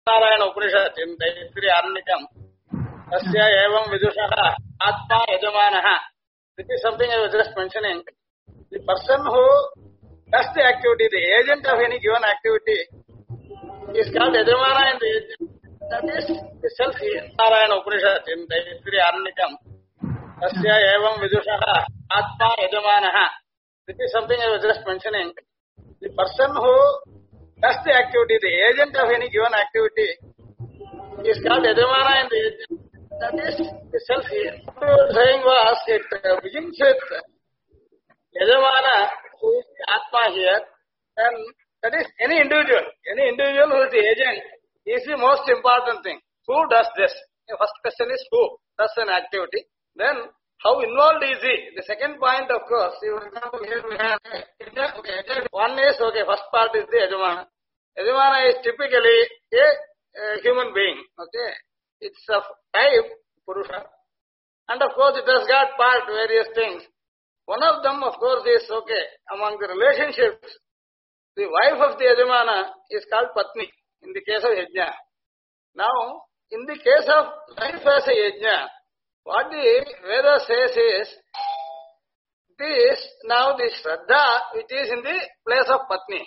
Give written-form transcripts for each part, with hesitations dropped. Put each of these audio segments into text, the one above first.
Narayana Upanishad in Taittiriya Aranyakam. Tasya evam vidushaha atma yajamanaha. This is something I was just mentioning. The person who does the activity, the agent of any given activity, is called yajamana in the agent. That is itself Narayana Upanishad in Taittiriya Aranyakam. Tasya evam vidushaha atma yajamanaha. This is something I was just mentioning. The person who does the activity, the agent of any given activity, is called yajamana in the agent. That is itself here. What I was saying was, it begins with yajamana, who is the atma here, and that is any individual. Any individual who is the agent is the most important thing. Who does this? The first question is who does an activity. Then how involved is he? The second point, of course, for example, here we have one is, first part is the yajamana. Yajamana is typically a human being. It's of type Purusha. And of course, it has got part various things. One of them, of course, is among the relationships, the wife of the yajamana is called Patni in the case of yajna. Now, in the case of life as a yajna, what the Veda says is, this now the Shraddha, which is in the place of Patni.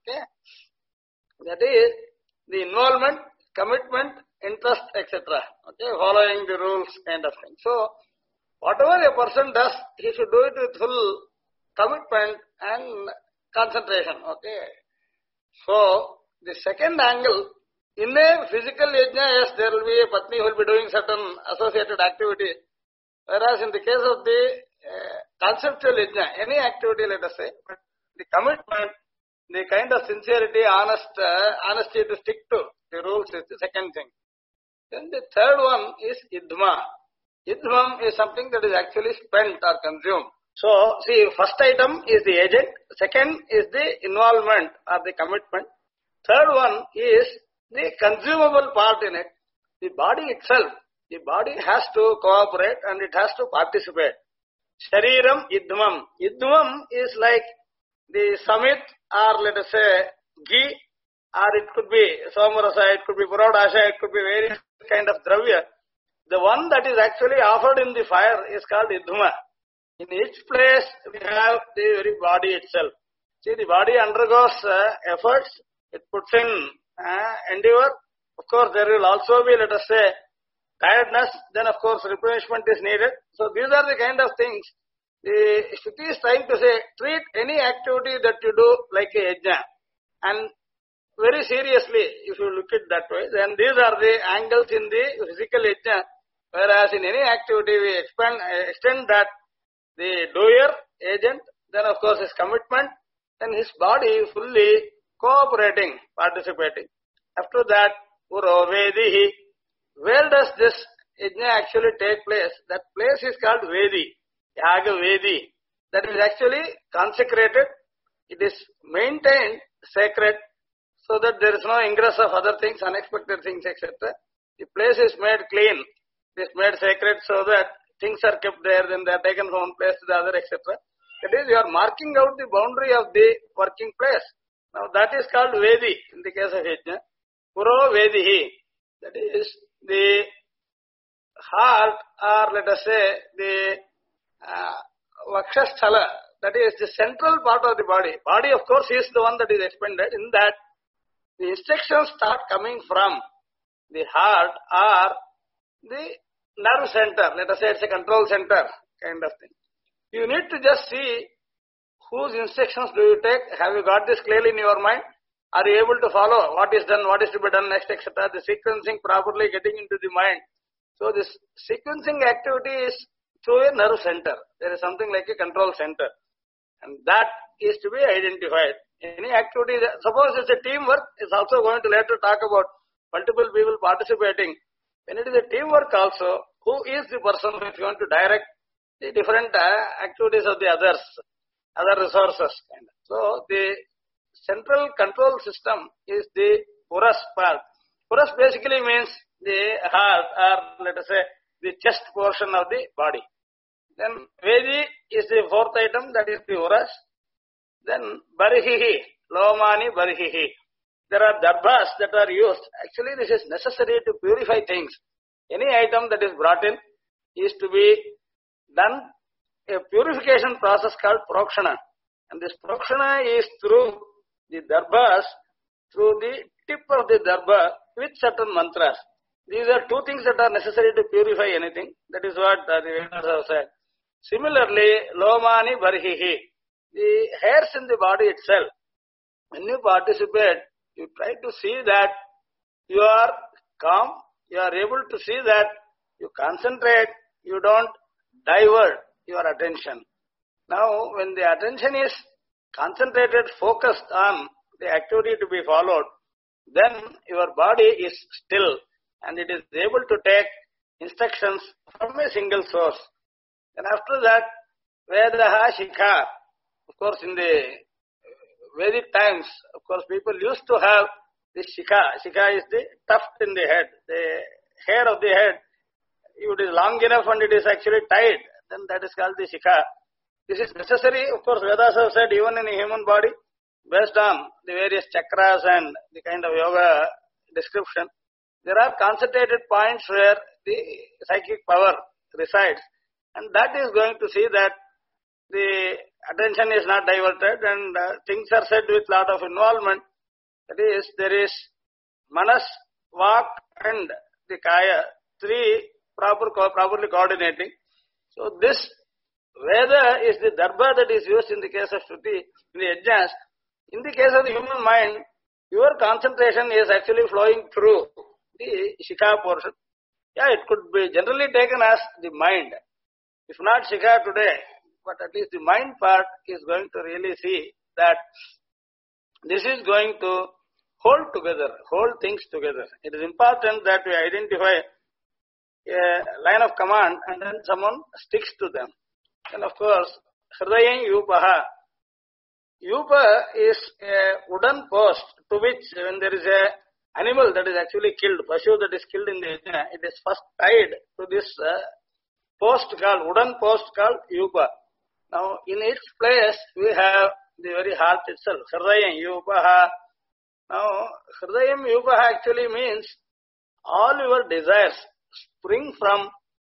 That is the involvement, commitment, interest, etc. Following the rules kind of thing. So, whatever a person does, he should do it with full commitment and concentration. So, the second angle, in a physical yajna, yes, there will be a Patni who will be doing certain associated activity. Whereas in the case of the conceptual yajna, any activity, let us say, but the commitment, the kind of sincerity, honesty to stick to the rules is the second thing. Then the third one is idma. Idmam is something that is actually spent or consumed. So, see, first item is the agent, second is the involvement or the commitment. Third one is the consumable part in it. The body itself, the body has to cooperate and it has to participate. Shariram idmam. Idmam is like the samit or let us say ghee, or it could be somarasa, it could be puradasha, it could be various kind of dravya. The one that is actually offered in the fire is called idma. In each place we have the very body itself. See, the body undergoes efforts, it puts in endeavor. Of course, there will also be, let us say, tiredness, then of course replenishment is needed. So these are the kind of things. The Shruti is trying to say, treat any activity that you do like a yajna. And very seriously, if you look at that way, then these are the angles in the physical yajna. Whereas in any activity, we extend that the doer, agent, then of course his commitment, then his body fully cooperating, participating. After that, Puro Vedihi. Where does this yajna actually take place? That place is called Vedi, Yaga Vedi. That is actually consecrated. It is maintained sacred, so that there is no ingress of other things, unexpected things, etc. The place is made clean, it is made sacred so that things are kept there, then they are taken from one place to the other, etc. That is, you are marking out the boundary of the working place. Now that is called Vedi in the case of yajna. Puro Vedihi. That is the heart, or let us say the Vakshasthala, that is the central part of the body. Body, of course, is the one that is expended. In that, the instructions start coming from the heart or the nerve center. Let us say it's a control center kind of thing. You need to just see whose instructions do you take. Have you got this clearly in your mind? Are you able to follow what is done, what is to be done next, etc.? The sequencing properly getting into the mind. So this sequencing activity is through a nerve center. There is something like a control center. And that is to be identified. Any activity, suppose it's a teamwork, it's also going to later talk about multiple people participating. When it is a teamwork also, who is the person who is going to direct the different activities of the others, other resources? So the central control system is the Puras part. Puras basically means the heart, or let us say the chest portion of the body. Then Vedi is the fourth item, that is the Uras. Then Barihihi, Lomani Barihihi. there are darbhas that are used. Actually, this is necessary to purify things. Any item that is brought in is to be done a purification process called prokshana. And this prokshana is through the darbhas, through the tip of the darbha with certain mantras. These are two things that are necessary to purify anything. That is what the Vedas have said. Similarly, lomani barhihi, the hairs in the body itself. When you participate, you try to see that you are calm, you are able to see that you concentrate, you don't divert your attention. Now, when the attention is concentrated, focused on the activity to be followed, then your body is still and it is able to take instructions from a single source. And after that, Vedaha Shikha, of course in the Vedic times, of course people used to have this Shikha. Shikha is the tuft in the head, the hair of the head. If it is long enough and it is actually tied, then that is called the Shikha. This is necessary, of course Vedas have said, even in a human body, based on the various chakras and the kind of yoga description. There are concentrated points where the psychic power resides, and that is going to see that the attention is not diverted and things are said with lot of involvement. That is, there is manas, vak and the kaya, three properly coordinating. So this Veda is the darbha that is used in the case of Shruti, in the yajnas. In the case of the human mind, your concentration is actually flowing through the Shikha portion. Yeah, it could be generally taken as the mind. If not Shikha today, but at least the mind part is going to really see that this is going to hold together, hold things together. It is important that we identify a line of command and then someone sticks to them. And of course, Hridayam Yupaha. Yupa is a wooden post to which when there is a animal that is actually killed, Pashu that is killed in the yajna, it is first tied to this wooden post called Yupa. Now in its place we have the very heart itself, Hridayam Yupaha. Now Hridayam Yupaha actually means all your desires spring from,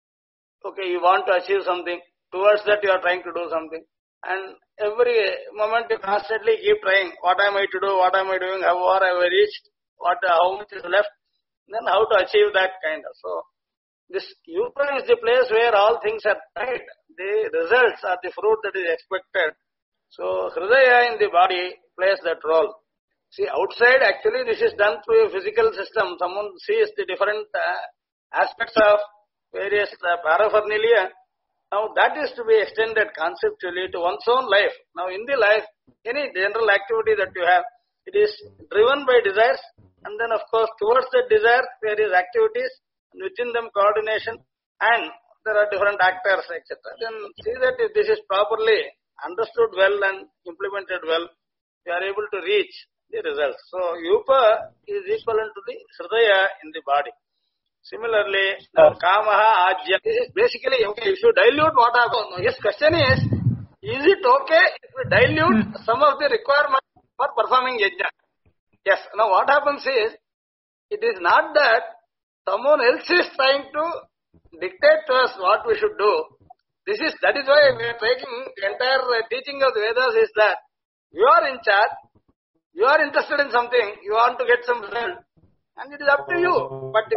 okay, you want to achieve something, towards that you are trying to do something. And every moment you constantly keep trying, what am I to do, what am I doing, how far have I reached, how much is left, then how to achieve that kind of. So, this Yupa is the place where all things are tied. The results are the fruit that is expected. So, Hridaya in the body plays that role. See, outside actually this is done through a physical system. Someone sees the different aspects of various paraphernalia. Now that is to be extended conceptually to one's own life. Now in the life, any general activity that you have, it is driven by desires, and then of course towards that desire there is activities, and within them coordination, and there are different actors, etc. Then see that if this is properly understood well and implemented well, you are able to reach the results. So Yupa is equivalent to the Hridaya in the body. Similarly, now Kamaha Ajya is basically, okay, if you dilute what happens, his question is it okay if we dilute some of the requirements for performing yajna? Yes. Now what happens is, it is not that someone else is trying to dictate to us what we should do. That is why we are taking the entire teaching of the Vedas is that you are in charge, you are interested in something, you want to get some result, and it is up to you. But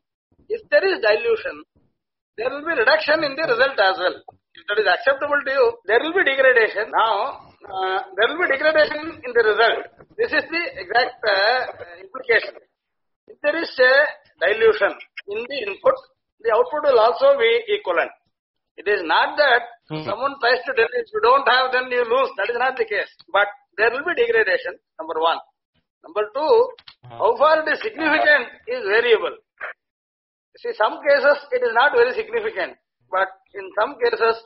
if there is dilution, there will be reduction in the result as well. If that is acceptable to you, there will be degradation. Now, there will be degradation in the result. This is the exact implication. If there is a dilution in the input, the output will also be equivalent. It is not that someone tries to tell you, if you don't have, then you lose. That is not the case. But there will be degradation, number one. Number two, how far it is significant is variable. See, some cases it is not very significant, but in some cases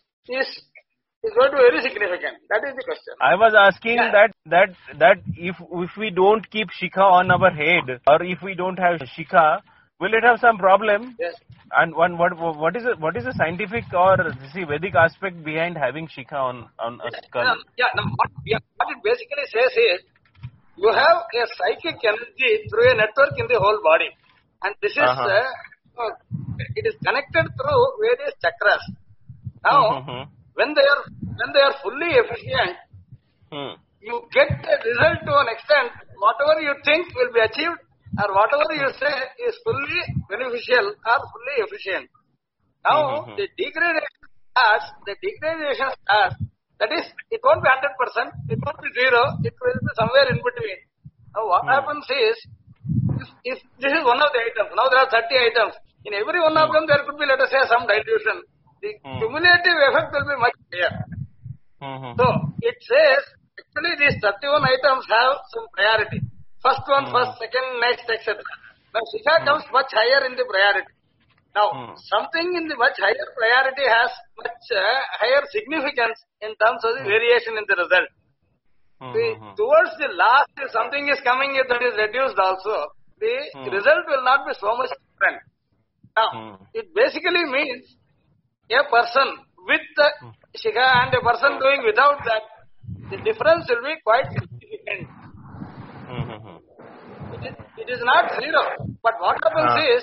is going to be very significant. That is the question. I was asking that if we don't keep Shikha on our head, or if we don't have Shikha, will it have some problem? Yes. And what is the scientific or Vedic aspect behind having Shikha on a skull? What it basically says is, you have a psychic energy through a network in the whole body, and this is it is connected through various chakras. Now, when they are fully efficient, you get a result to an extent. Whatever you think will be achieved, or whatever you say is fully beneficial or fully efficient. Now, the degradation starts. That is, it won't be 100%, it won't be 0, it will be somewhere in between. Now, what happens is, if this is one of the items, now there are 30 items. In every one of them, there could be, let us say, some dilution. The cumulative effect will be much higher. So, it says, actually, these 31 items have some priority. First one, first, second, next, etc. Now, Shikha comes much higher in the priority. Now, something in the much higher priority has much higher significance in terms of the variation in the result. Towards the last, if something is coming that is reduced also, the result will not be so much different. Now, it basically means a person with the Shikha and a person doing without that, the difference will be quite significant. It is not 0, but what happens is,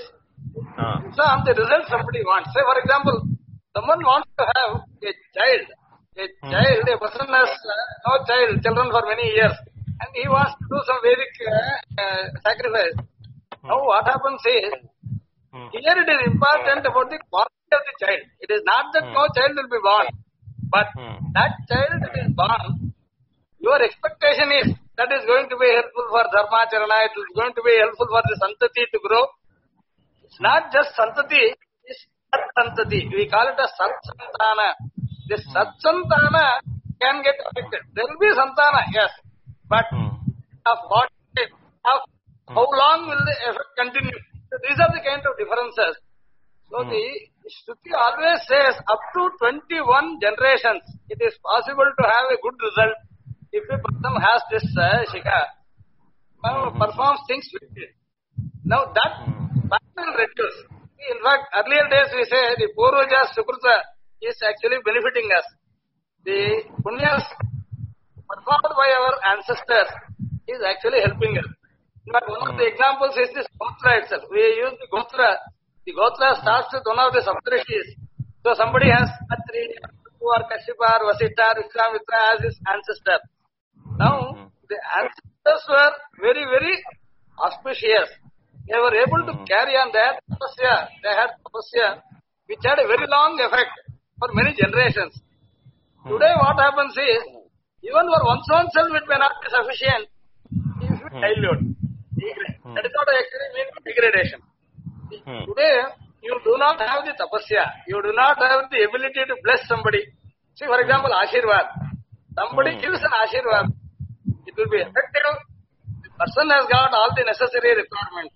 the result somebody wants. Say, for example, someone wants to have a child. A person has no children for many years, and he wants to do some Vedic sacrifice. Now, what happens is, here it is important about the quality of the child. It is not that no child will be born, but that child that is born, your expectation is that is going to be helpful for Dharma Charana, it is going to be helpful for the Santati to grow. It's not just Santati, it's Sat Santati. We call it a Sat Santana. This Sat Santana can get affected. There will be Santana, yes, but of what type, of how long will the effect continue? So these are the kind of differences. So the Shruti always says up to 21 generations, it is possible to have a good result if a person has this Shikha, performs things with it. Now that will reduce. In fact, earlier days we say the Purvaja Sukruta is actually benefiting us. The Punyas performed by our ancestors is actually helping us. In fact, one of the examples is this Gotra itself. We use the Gotra. The Gotra starts with one of the Saptarishis. So somebody has Atri, or Kashyapa, or Vasishtha, or Vishwamitra as his ancestor. Now, the ancestors were very, very auspicious. They were able to carry on their tapasya. They had tapasya, which had a very long effect for many generations. Today, what happens is, even for one's own self, it may not be sufficient if you dilute. That is what I actually mean by degradation. Today, you do not have the tapasya. You do not have the ability to bless somebody. See, for example, Ashirvad. Somebody gives an Ashirvad. It will be effective. The person has got all the necessary requirements.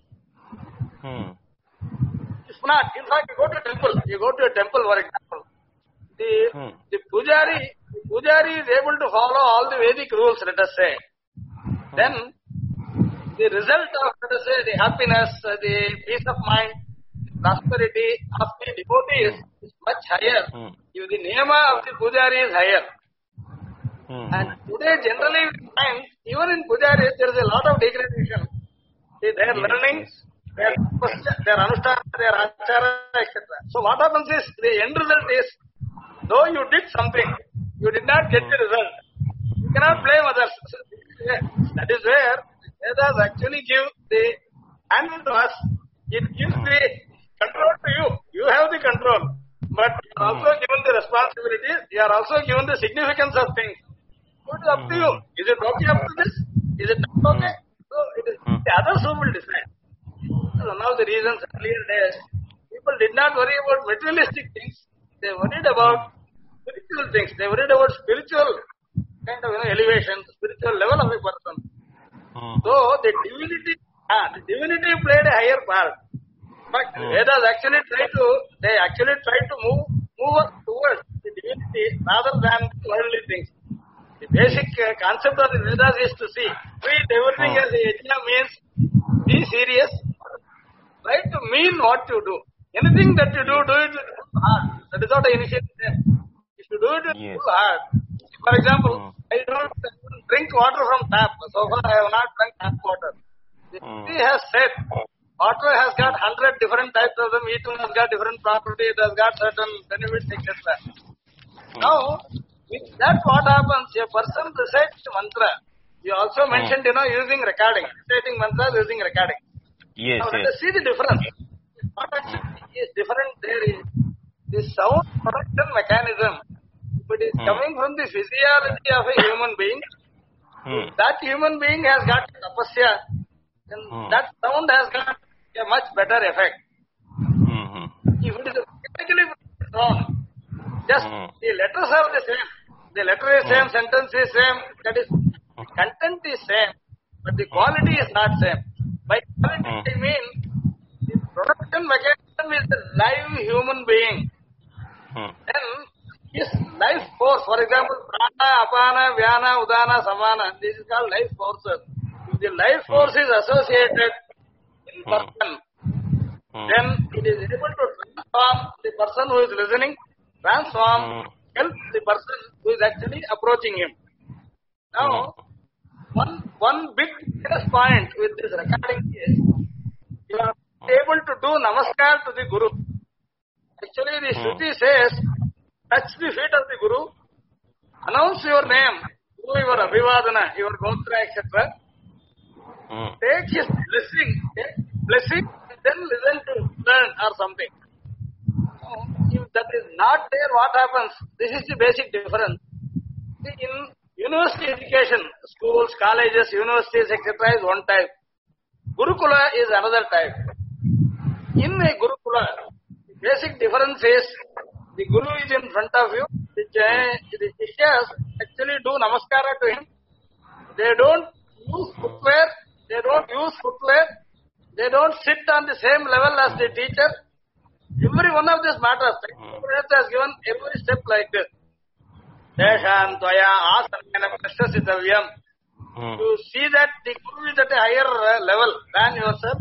If not, in fact, you go to a temple, for example. The Pujari is able to follow all the Vedic rules, let us say. Then, the result of, let us say, the happiness, the peace of mind, the prosperity of the devotees is much higher. The niyama of the Pujari is higher. And today, generally, we find, even in Pujari, there is a lot of degradation. They are learning, their anushtana, their achara, etc. So what happens is, the end result is, though you did something, you did not get the result. You cannot blame others. So that is where Vedas actually give the handle to us. It gives the control to you. You have the control. But you are also given the responsibilities. You are also given the significance of things. So it is up to you. Is it okay up to this? Is it not okay? So it is the others who will decide. So one of the reasons earlier days, people did not worry about materialistic things. They worried about spiritual things. They worried about spiritual kind of elevation, spiritual level of a person. So the divinity played a higher part. But Vedas actually try to move us towards the divinity rather than worldly things. The basic concept of the Vedas is to see, treat everything as a yajna means be serious, try to mean what you do. Anything that you do it with full heart. That is what I initially said. If you do it with full heart, For example, I don't drink water from tap. So far, I have not drunk tap water. The city has said water has got 100 different types of them. Each one has got different properties. It has got certain benefits, etc. Now, with that, what happens? A person recites mantra. You also mentioned, using recording, reciting mantras using recording. Yes, now, yes. let us see the difference. What actually is different there is the sound production mechanism. If it is coming from the physiology of a human being, if that human being has got tapasya, then that sound has got a much better effect. If it is technically wrong, just the letters are the same. The letter is same, sentence is same, that is, content is same, but the quality is not same. By quality, I mean, the production mechanism is a live human being. Then, his life force, for example, prana, apana, vyana, udana, samana, this is called life forces. If the life force is associated in person, then it is able to transform the person who is listening, transform, help the person who is actually approaching him. Now, one big plus point with this recording is you are able to do namaskar to the Guru. Actually, the Shruti says, touch the feet of the Guru, announce your name, do your abhivadana, your gotra, etc. Take his blessing, and then listen to learn or something. If that is not there, what happens? This is the basic difference. See, in university education, schools, colleges, universities, etc. is one type. Gurukula is another type. In a Gurukula, the basic difference is the Guru is in front of you. The Shishyas actually do namaskara to him. They don't use footwear. They don't sit on the same level as the teacher. Every one of these matters, has given every step like this. Deshan, Tvaya, Asanena, Prashasitavyam. You see that the Guru is at a higher level than yourself.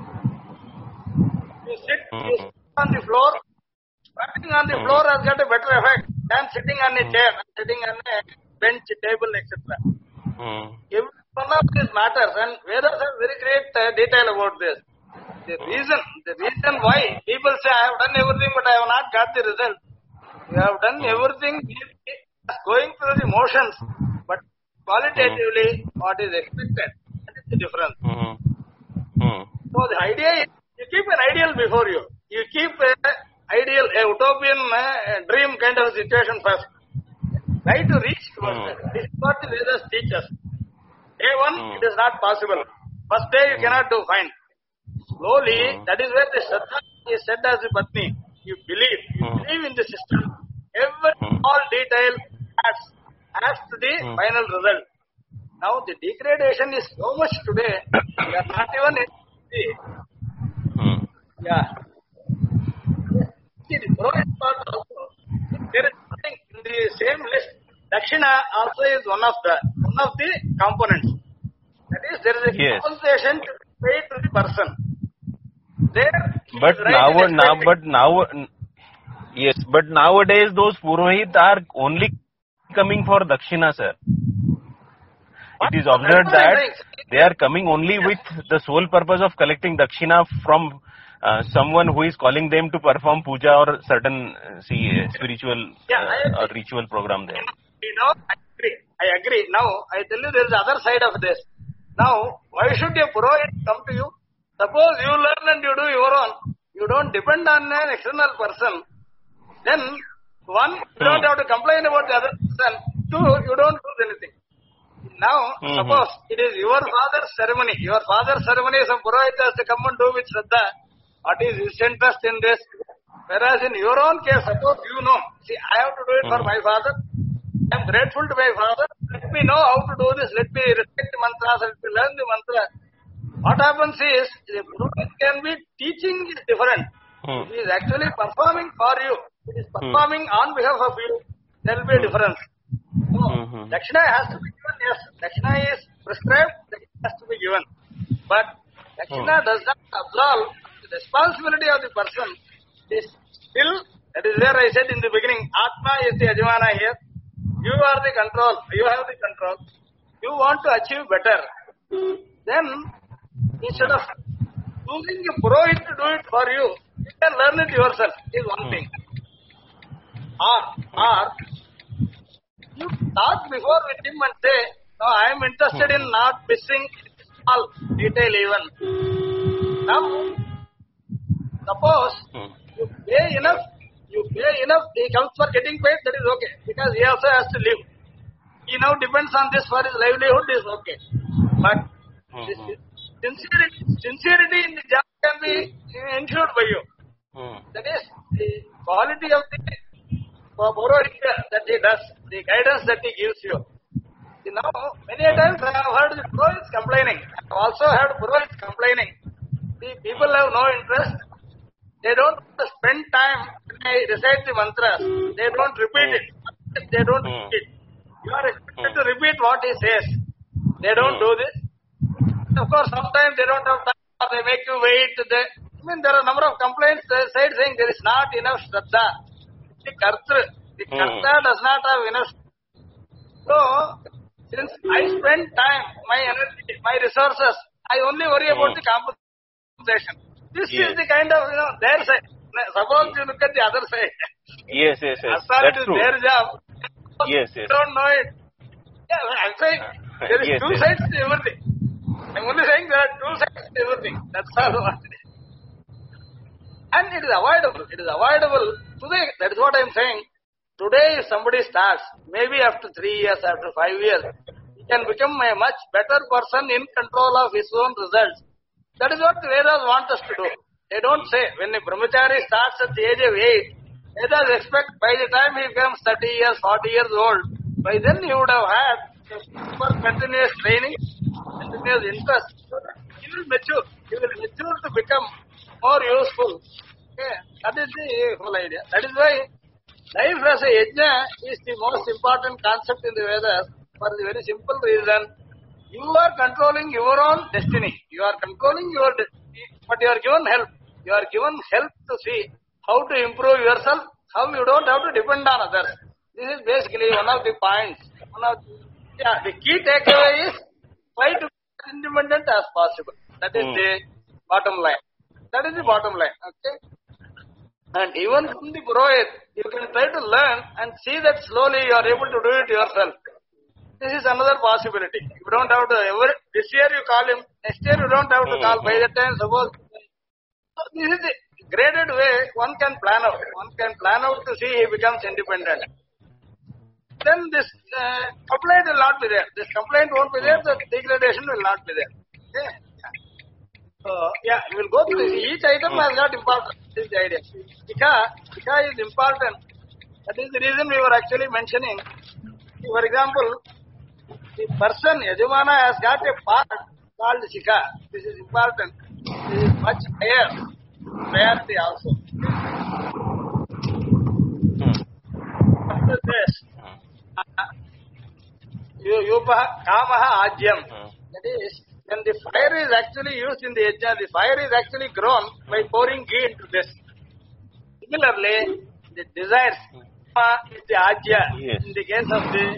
You sit on the floor. Sitting on the floor has got a better effect than sitting on a chair, sitting on a bench, table, etc. Every one of these matters, and Vedas have very great detail about this. The reason why people say, I have done everything but I have not got the result. You have done everything going through the motions, but qualitatively what is expected. That is the difference. So the idea is, you keep an ideal before you. You keep an ideal, a utopian dream kind of situation first. Try to reach towards that. This is what the Vedas teach us. Day one, it is not possible. First day you cannot do fine. Slowly, that is where the Shraddha is said as the Patni. You believe in the system. Every small detail adds to the final result. Now, the degradation is so much today, we are not even in the... See, the growing part also, there is something in the same list. Dakshina also is one of the components. That is, there is a compensation to pay to the person. But nowadays those Purohit are only coming for Dakshina, sir. It is observed that they are coming only with the sole purpose of collecting Dakshina from someone who is calling them to perform puja or certain spiritual or ritual program there. I agree. Now, I tell you there is the other side of this. Now, why should a Purohit come to you? Suppose you learn and you do your own. You don't depend on an external person. Then, one, you don't have to complain about the other person. Two, you don't do anything. Now, suppose it is your father's ceremony. Your father's ceremony, some Purohit has to come and do with Shraddha. What is his interest in this? Whereas in your own case, suppose you know, see, I have to do it for my father. I am grateful to my father. Let me know how to do this. Let me respect the mantras. Let me learn the mantra. What happens is, the Purohit can be teaching is different. He is actually performing for you. He is performing on behalf of you. There will be a difference. So, Dakshina has to be given, yes. Dakshina is prescribed, Dakshina has to be given. But Dakshina does not absolve the responsibility of the person. It is still, that is where I said in the beginning, Atma is the Yajamana here. You are the control. You have the control. You want to achieve better. Then, instead of choosing a Purohit to do it for you, you can learn it yourself. Is one thing. Or you talk before with him and say, no, I am interested in not missing small detail even. Now, suppose you pay enough, he comes for getting paid, that is okay. Because he also has to live. He now depends on this for his livelihood, is okay. But sincerity in the job can be ensured by you. That is the quality of the Purohit that he does, the guidance that he gives you. You know, many a times I have heard the Purohits complaining. I have also heard Purohits complaining. The people have no interest. They don't spend time when I recite the mantras. They don't repeat it. They don't repeat it. You are expected to repeat what he says. They don't do this. Of course, sometimes they don't have time or they make you wait. There are a number of complaints saying there is not enough Shraddha. The Karta does not have enough. So, since I spend time, my energy, my resources, I only worry about the compensation. This is the kind of, their side. Suppose you look at the other side. Yes. That's true. Their job. Yes. Don't know it. Yeah, I'm saying there is two sides to everything. I'm only saying there are two sides to everything. That's all. And it is avoidable. It is avoidable today. That is what I'm saying. Today, if somebody starts, maybe after 3 years, after 5 years, he can become a much better person in control of his own results. That is what the Vedas want us to do. They don't say, when a brahmachari starts at the age of 8, Vedas expect by the time he becomes 30 years, 40 years old, by then he would have had continuous training, continuous interest. He will mature. He will mature to become more useful. Okay. That is the whole idea. That is why life as a yajna is the most important concept in the Vedas for the very simple reason. You are controlling your own destiny. You are controlling your destiny, but you are given help. You are given help to see how to improve yourself, how you don't have to depend on others. This is basically one of the points. The key takeaway is try to be as independent as possible. That is the bottom line. That is the bottom line. Okay. And even from the Purohit, you can try to learn and see that slowly you are able to do it yourself. This is another possibility. You don't have to this year you call him, next year you don't have to call. By that time, suppose. So this is the graded way one can plan out. One can plan out to see he becomes independent. Then this complaint will not be there. This complaint won't be there, the degradation will not be there. Okay. You will go through this. Each item has got importance. This is the idea. Shikha is important. That is the reason we were actually mentioning. For example, the person, Yajamana, has got a part called Shikha. This is important. This is much higher priority also. After this, Kamaha Ajyam. That is, when the fire is actually used in the yajna, the fire is actually grown by pouring ghee into this. Similarly, the desires is the ajya. Yes. In the case of the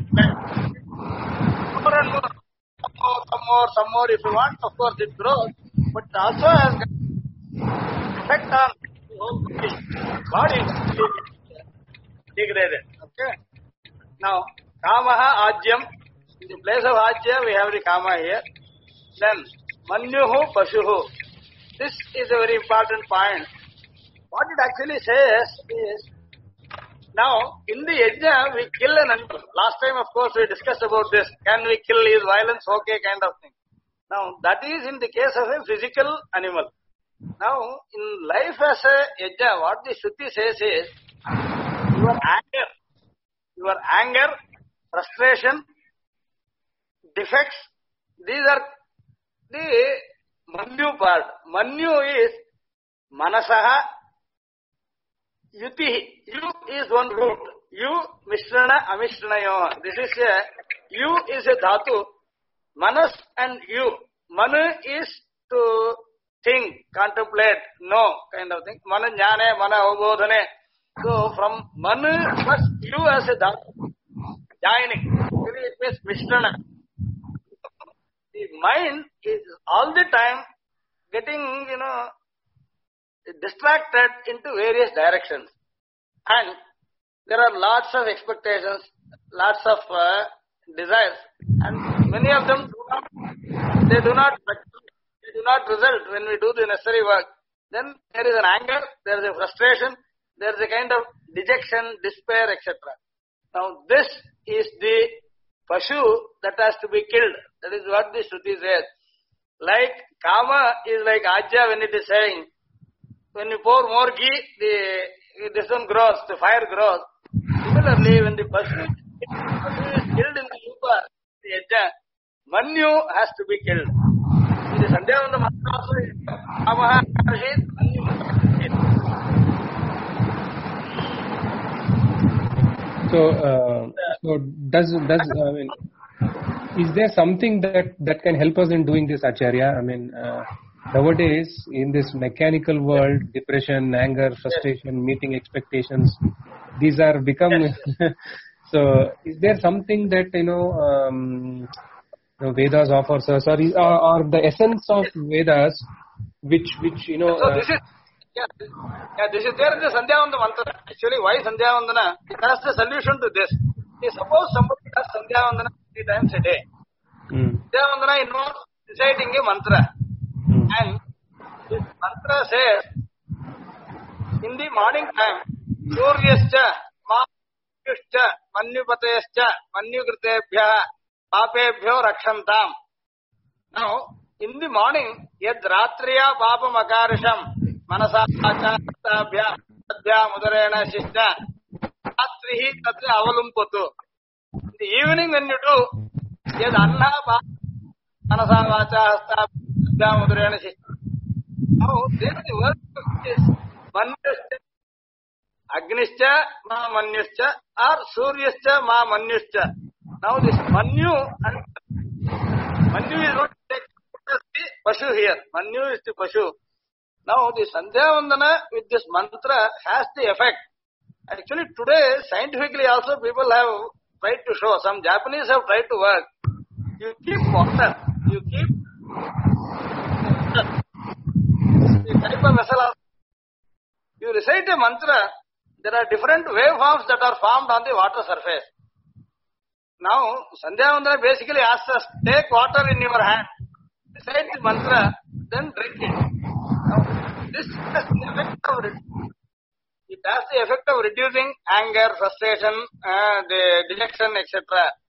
more and more, some more if you want, of course it grows, but it also has effect on the whole body degraded. Okay. Now, Kamaha Ajyam. In the place of Ajya, we have the Kama here. Then, Manyuhu Pashuhu. This is a very important point. What it actually says is, now, in the yajna, we kill an animal. Last time, of course, we discussed about this. Can we kill, is violence okay, kind of thing. Now, that is in the case of a physical animal. Now, in life as a yajna, what the Shruti says is, your anger, frustration, defects, these are the Manyu part. Manyu is Manasaha, Yuti. You is one root. You, Mishrana, Amishranayo. This is you is a dhatu. Manas and you. Manu is to think, contemplate, know, kind of thing. Mana jnane, mana avbodhane. So from Manu plus you as a dhatu. joining. Actually, it means mishrana. The mind is all the time getting, distracted into various directions. And there are lots of expectations, lots of desires, and many of them do not result when we do the necessary work. Then there is an anger, there is a frustration, there is a kind of dejection, despair, etc. Now this is the pashu that has to be killed. That is what the Shruti says. Like kama is like ajya when it is saying, when you pour more ghee, this one grows, the fire grows. Similarly, when the pashu is killed in the yupa, the yajna, manyu has to be killed. In the Sandhyavandana mantra also, kamaha karshit, manyu karshit. So does I mean, is there something that can help us in doing this, Acharya? I mean, nowadays in this mechanical world, depression, anger, frustration, meeting expectations, these are become. So, is there something that Vedas offers us, or the essence of Vedas, which So this is this is there in the Sandhyavandana mantra. Actually, why Sandhyavandana? It has the solution to this. Suppose somebody does Sandhyavandana 3 times a day. Sandhyavandana involves reciting a mantra. And this mantra says, in the morning time, Suryascha, Manyuscha, Manyupatescha, Manyukritebhya, Papebhyo Rakshantam. Now, in the morning, Yad Ratriya Papam Akarisham, Manasa Achartabhya, Tadbhya Mudarena Shishna, Ratrihi Tatra Avalumpatu. In the evening when you do, Yad Anna Manasa Vacha Hastabhya Mudarena Shishna. Now, then the word is Manyuscha, Agnishcha, Ma Manyuscha, or Suryascha, Ma Manyuscha. Now, this Manyu and Manyu is not the Pashu here. Manyu is the Pashu. Now, the Sandhyavandana with this mantra has the effect. Actually, today, scientifically also, people have tried to show. Some Japanese have tried to work. You keep water. You keep the type of vessel. You recite a mantra, there are different waveforms that are formed on the water surface. Now, Sandhyavandana basically asks us, take water in your hand, recite the mantra, then drink it. Now, this has the effect of reducing anger, frustration, the dejection, etc.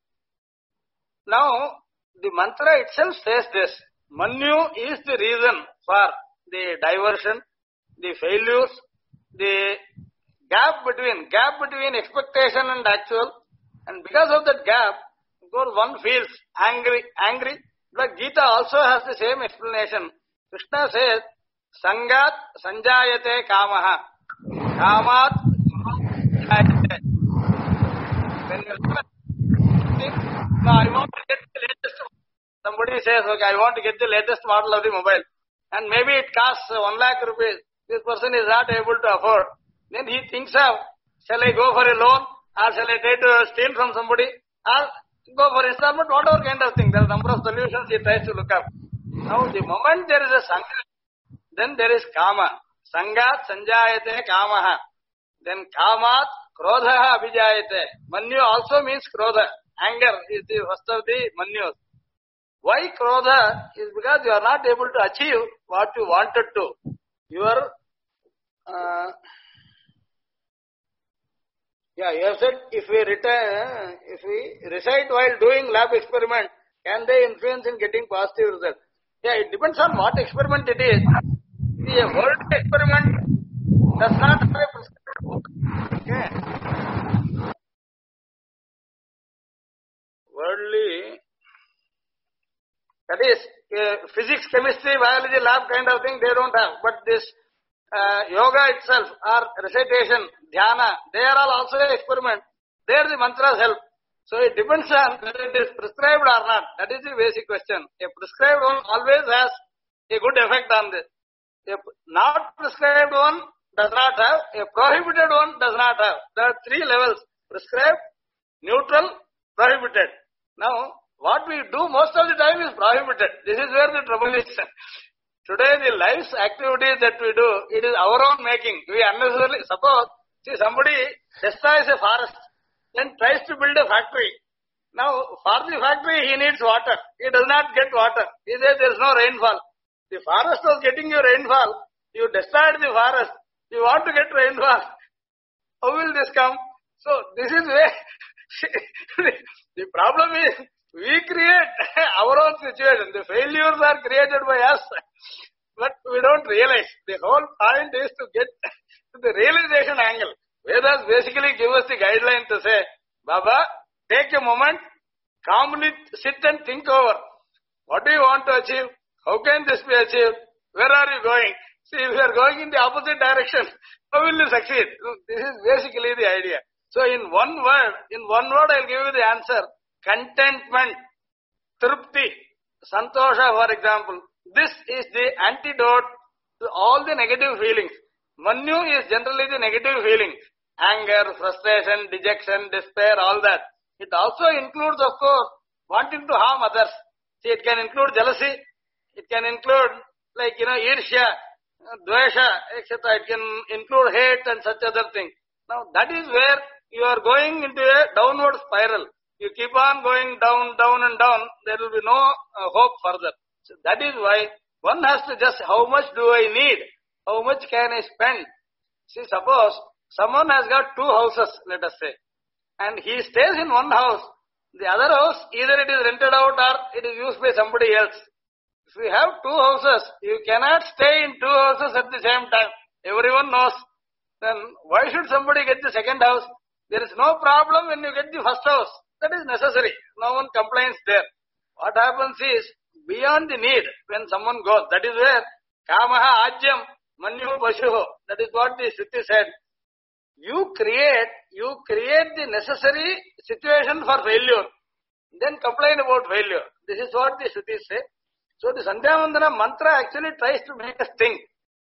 Now, the mantra itself says this. Manyu is the reason for the diversion, the failures, the gap between expectation and actual. And because of that gap, of course, one feels angry. But Gita also has the same explanation. Krishna says, Sangat sanjayate kamaha. Kamat sanjayate. When you think, no, I want to get the latest. Somebody says, okay, I want to get the latest model of the mobile. And maybe it costs 1 lakh rupees. This person is not able to afford. Then he thinks of, shall I go for a loan? Or shall I try to steal from somebody? Or go for installment? Whatever kind of thing. There are a number of solutions he tries to look up. Now, the moment there is a sangha, then there is kama. Sangat sanjayate kamaha. Then kamat krodha abhijayate. Manyu also means krodha. Anger is the first of the manyus. Why krodha? Is because you are not able to achieve what you wanted to. You are you have said if we recite while doing lab experiment, can they influence in getting positive results? Yeah, it depends on what experiment it is. See, a worldly experiment does not have a prescribed book. Okay. Worldly, that is, physics, chemistry, biology, lab kind of thing, they don't have. But this yoga itself or recitation, dhyana, they are all also an experiment. There the mantras help. So it depends on whether it is prescribed or not. That is the basic question. A prescribed one always has a good effect on this. A not prescribed one does not have. A prohibited one does not have. There are 3 levels: prescribed, neutral, prohibited. Now, what we do most of the time is prohibited. This is where the trouble is. Today, the life's activities that we do, it is our own making. We unnecessarily, suppose, see, somebody destroys a forest, then tries to build a factory. Now, for the factory, he needs water. He does not get water. He says there is no rainfall. The forest was getting you rainfall. You destroyed the forest. You want to get rainfall. How will this come? So, this is where the problem is, we create our own situation. The failures are created by us, but we don't realize. The whole point is to get to the realization angle. Vedas basically give us the guideline to say, Baba, take a moment, calmly sit and think over. What do you want to achieve? How can this be achieved? Where are you going? See, if you are going in the opposite direction, how will you succeed? This is basically the idea. So in one word, I'll give you the answer. Contentment, tripti, santosha, for example. This is the antidote to all the negative feelings. Manyu is generally the negative feeling. Anger, frustration, dejection, despair, all that. It also includes, of course, wanting to harm others. See, it can include jealousy. It can include, irsha, dvesha, etc. It can include hate and such other things. Now, that is where you are going into a downward spiral. You keep on going down, down and down. There will be no hope further. So that is why one has to just, how much do I need? How much can I spend? See, suppose someone has got 2 houses, let us say, and he stays in one house. The other house, either it is rented out or it is used by somebody else. If you have 2 houses, you cannot stay in 2 houses at the same time. Everyone knows. Then why should somebody get the second house? There is no problem when you get the first house. That is necessary. No one complains there. What happens is, beyond the need, when someone goes, that is where kamaha ajyam manyu pashuho. That is what the Shruti said. You create the necessary situation for failure. Then complain about failure. This is what the Shrutis say. So the Sandhya Vandana mantra actually tries to make us think.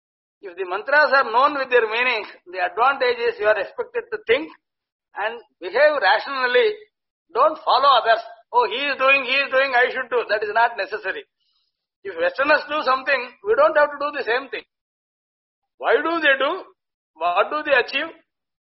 If the mantras are known with their meaning, the advantage is you are expected to think and behave rationally. Don't follow others. Oh, he is doing, I should do. That is not necessary. If Westerners do something, we don't have to do the same thing. Why do they do? What do they achieve?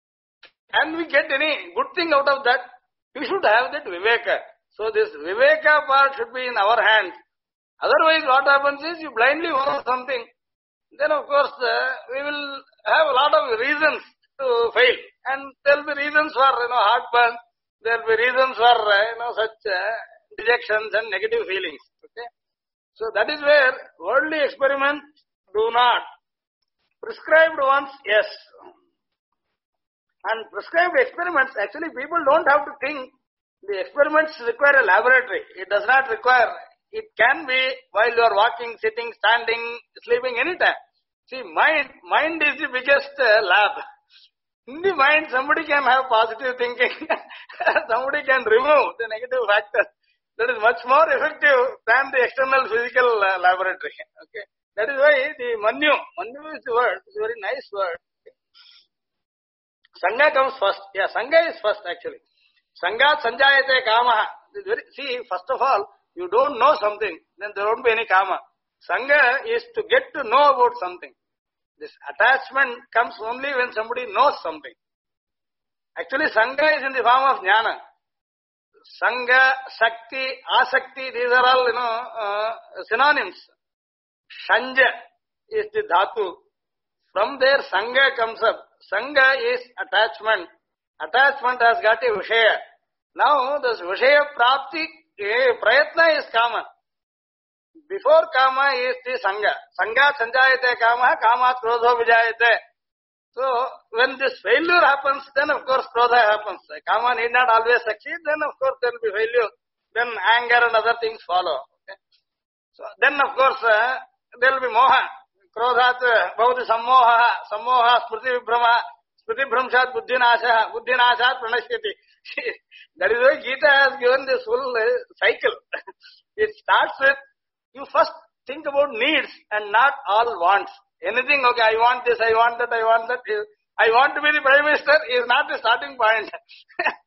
Can we get any good thing out of that? We should have that viveka. So this viveka part should be in our hands. Otherwise, what happens is you blindly follow something. Then, of course, we will have a lot of reasons to fail. And there will be reasons for, heartburn. There will be reasons for, such dejections and negative feelings. Okay? So that is where worldly experiments do not. Prescribed ones, yes. And prescribed experiments, actually people don't have to think. The experiments require a laboratory. It does not require, it can be while you are walking, sitting, standing, sleeping, anytime. See, mind is the biggest lab. In the mind, somebody can have positive thinking. Somebody can remove the negative factor. That is much more effective than the external physical laboratory. Okay, that is why the manyu is the word. It's a very nice word. Sangha comes first. Yeah, Sangha is first actually. Sangha sanjayate kamaha. See, first of all, you don't know something, then there won't be any kama. Sangha is to get to know about something. This attachment comes only when somebody knows something. Actually, Sangha is in the form of jnana. Sangha, Shakti, Asakti, these are all, synonyms. Shanja is the dhatu. From there, Sangha comes up. Sangha is attachment. Attachment has got a Vishaya. Now, this Vishaya Prapti, Prayatna is Kama. Before Kama is the Sangha. Sangha Sanjayate Kama, Kama Krodho Vijayate. So, when this failure happens, then of course Krodha happens. Kama need not always succeed, then of course there will be failure. Then anger and other things follow. Okay? So, then of course there will be Moha. Krodhat Bhavati Sammoha, Sammoha Smriti Vibhrama, Smriti Bhramshat Buddhinasha, Buddhinashat Pranashyati. That is why Gita has given this full cycle. It starts with, you first think about needs and not all wants. Anything, okay, I want this, I want that, I want that. I want to be the Prime Minister is not the starting point.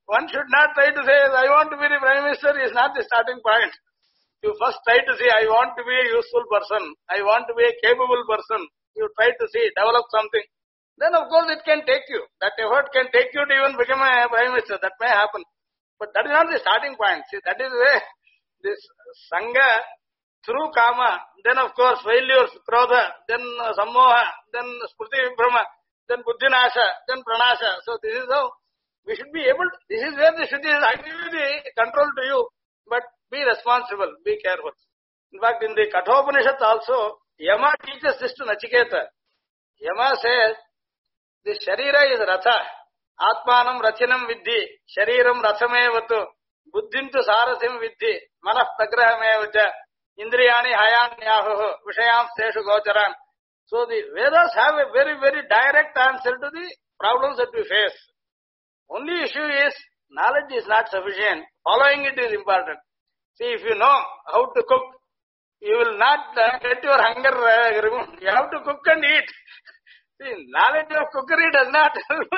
one should not try to say, I want to be the Prime Minister is not the starting point. You first try to say, I want to be a useful person. I want to be a capable person. You try to see, develop something. Then of course it can take you. That effort can take you to even become a Prime Minister. That may happen. But that is not the starting point. See, that is where this Sangha, through Kama, then of course failures, Krodha, then Sammoha, then Smriti Vibhrama, then Buddhinasha, then Pranasha. So this is how we should be able to, this is where the Shruti is actively control to you, but be responsible, be careful. In fact, in the Kathopanishad also, Yama teaches this to Nachiketa. Yama says, the Sharira is Ratha, Atmanam Rachinam Viddhi, Shariram Rathamevatu, Buddhintu Sarasim Viddhi, Manah Pragrahamevacha, Indriyani Hayanyahu, Vishayam Seshu Gocharan. So the Vedas have a very, very direct answer to the problems that we face. Only issue is, knowledge is not sufficient. Following it is important. See, if you know how to cook, you will not get your hunger removed. You have to cook and eat. See, knowledge of cookery does not help.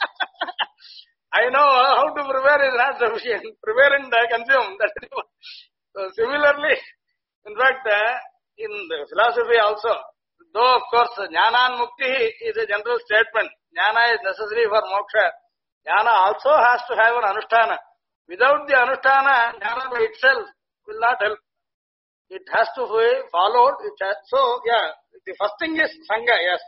I know how to prepare is not sufficient. Prepare and consume. That is what. So similarly, in fact, in the philosophy also, though of course jnana and mukti is a general statement. Jnana is necessary for moksha. Jnana also has to have an anushtana. Without the anushtana, jnana by itself will not help. It has to be followed. So, yeah, the first thing is Sangha, yes.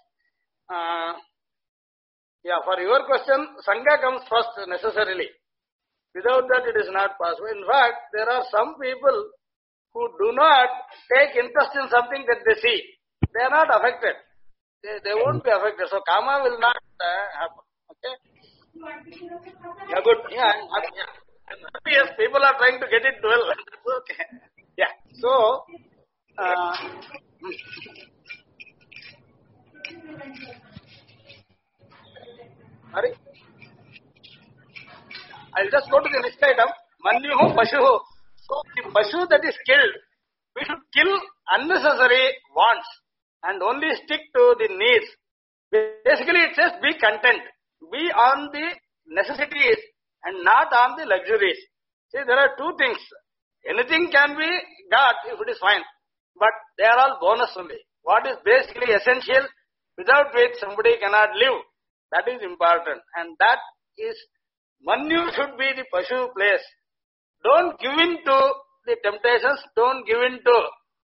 For your question, Sangha comes first necessarily. Without that, it is not possible. In fact, there are some people who do not take interest in something that they see. They are not affected. They won't be affected. So, Kama will not happen. Okay? Yeah, good. Yeah, I'm happy. Yes, people are trying to get it well. That's okay. Yeah. So, sorry. I'll just go to the next item. Manyuhu Pashuhu. So, the Pashu that is killed, we should kill unnecessary wants and only stick to the needs. Basically, it says be content. Be on the necessities and not on the luxuries. See, there are two things. Anything can be got if it is fine, but they are all bonus only. What is basically essential, without which somebody cannot live, that is important. And that is, Manyu should be the Pashu place. Don't give in to the temptations, don't give in to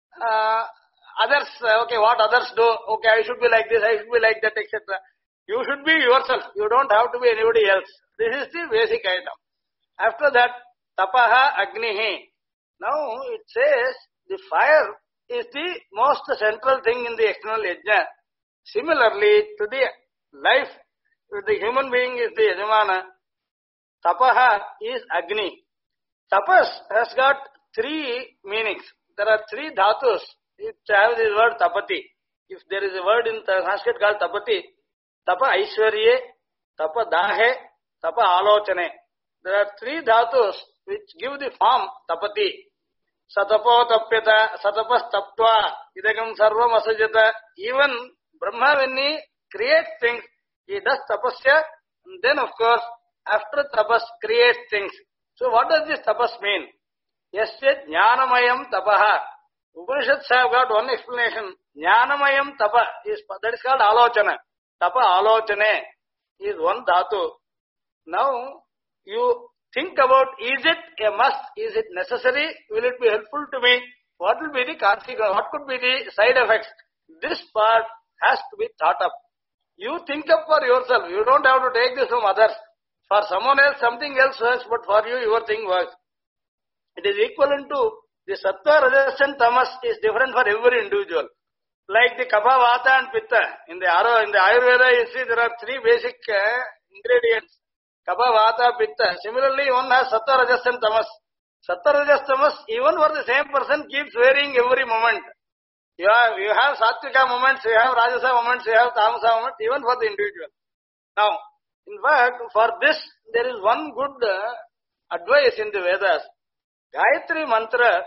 others, okay, what others do, okay, I should be like this, I should be like that, etc. You should be yourself. You don't have to be anybody else. This is the basic item. After that, Tapaha Agnihi. Now it says the fire is the most central thing in the external yajna. Similarly, to the life, the human being is the yajamana. Tapaha is Agni. Tapas has got three meanings. There are three dhatus which have the word tapati. If there is a word in Sanskrit called tapati, tapa aishwarye, tapa dahe, tapa alochane. There are three dhatus which give the form tapati. Satapo tapyata, satapas taptva, idagam sarvam asajata. Even Brahma, when he creates things, he does tapasya, and then of course, after tapas, creates things. So what does this tapas mean? Yasya jnanamayam tapaha. Upanishads have got one explanation. Jnanamayam tapa is, that is called alochana. Tapa alochane is one dhatu. Now, you think about, is it a must? Is it necessary? Will it be helpful to me? What will be the consequence? What could be the side effects? This part has to be thought up. You think up for yourself. You don't have to take this from others. For someone else, something else works, but for you, your thing works. It is equivalent to the Sattva, Rajas and Tamas is different for every individual. Like the Kapha, Vata and Pitta. In the Ayurveda, you see there are three basic ingredients. Kapha, Vata, Pitta. Similarly, one has Sattva, Rajas and Tamas. Sattva, Rajas, Tamas, even for the same person, keeps varying every moment. You have Sattvika moments, you have Rajasa moments, you have Tamasa moments, even for the individual. Now, in fact, for this, there is one good advice in the Vedas. Gayatri Mantra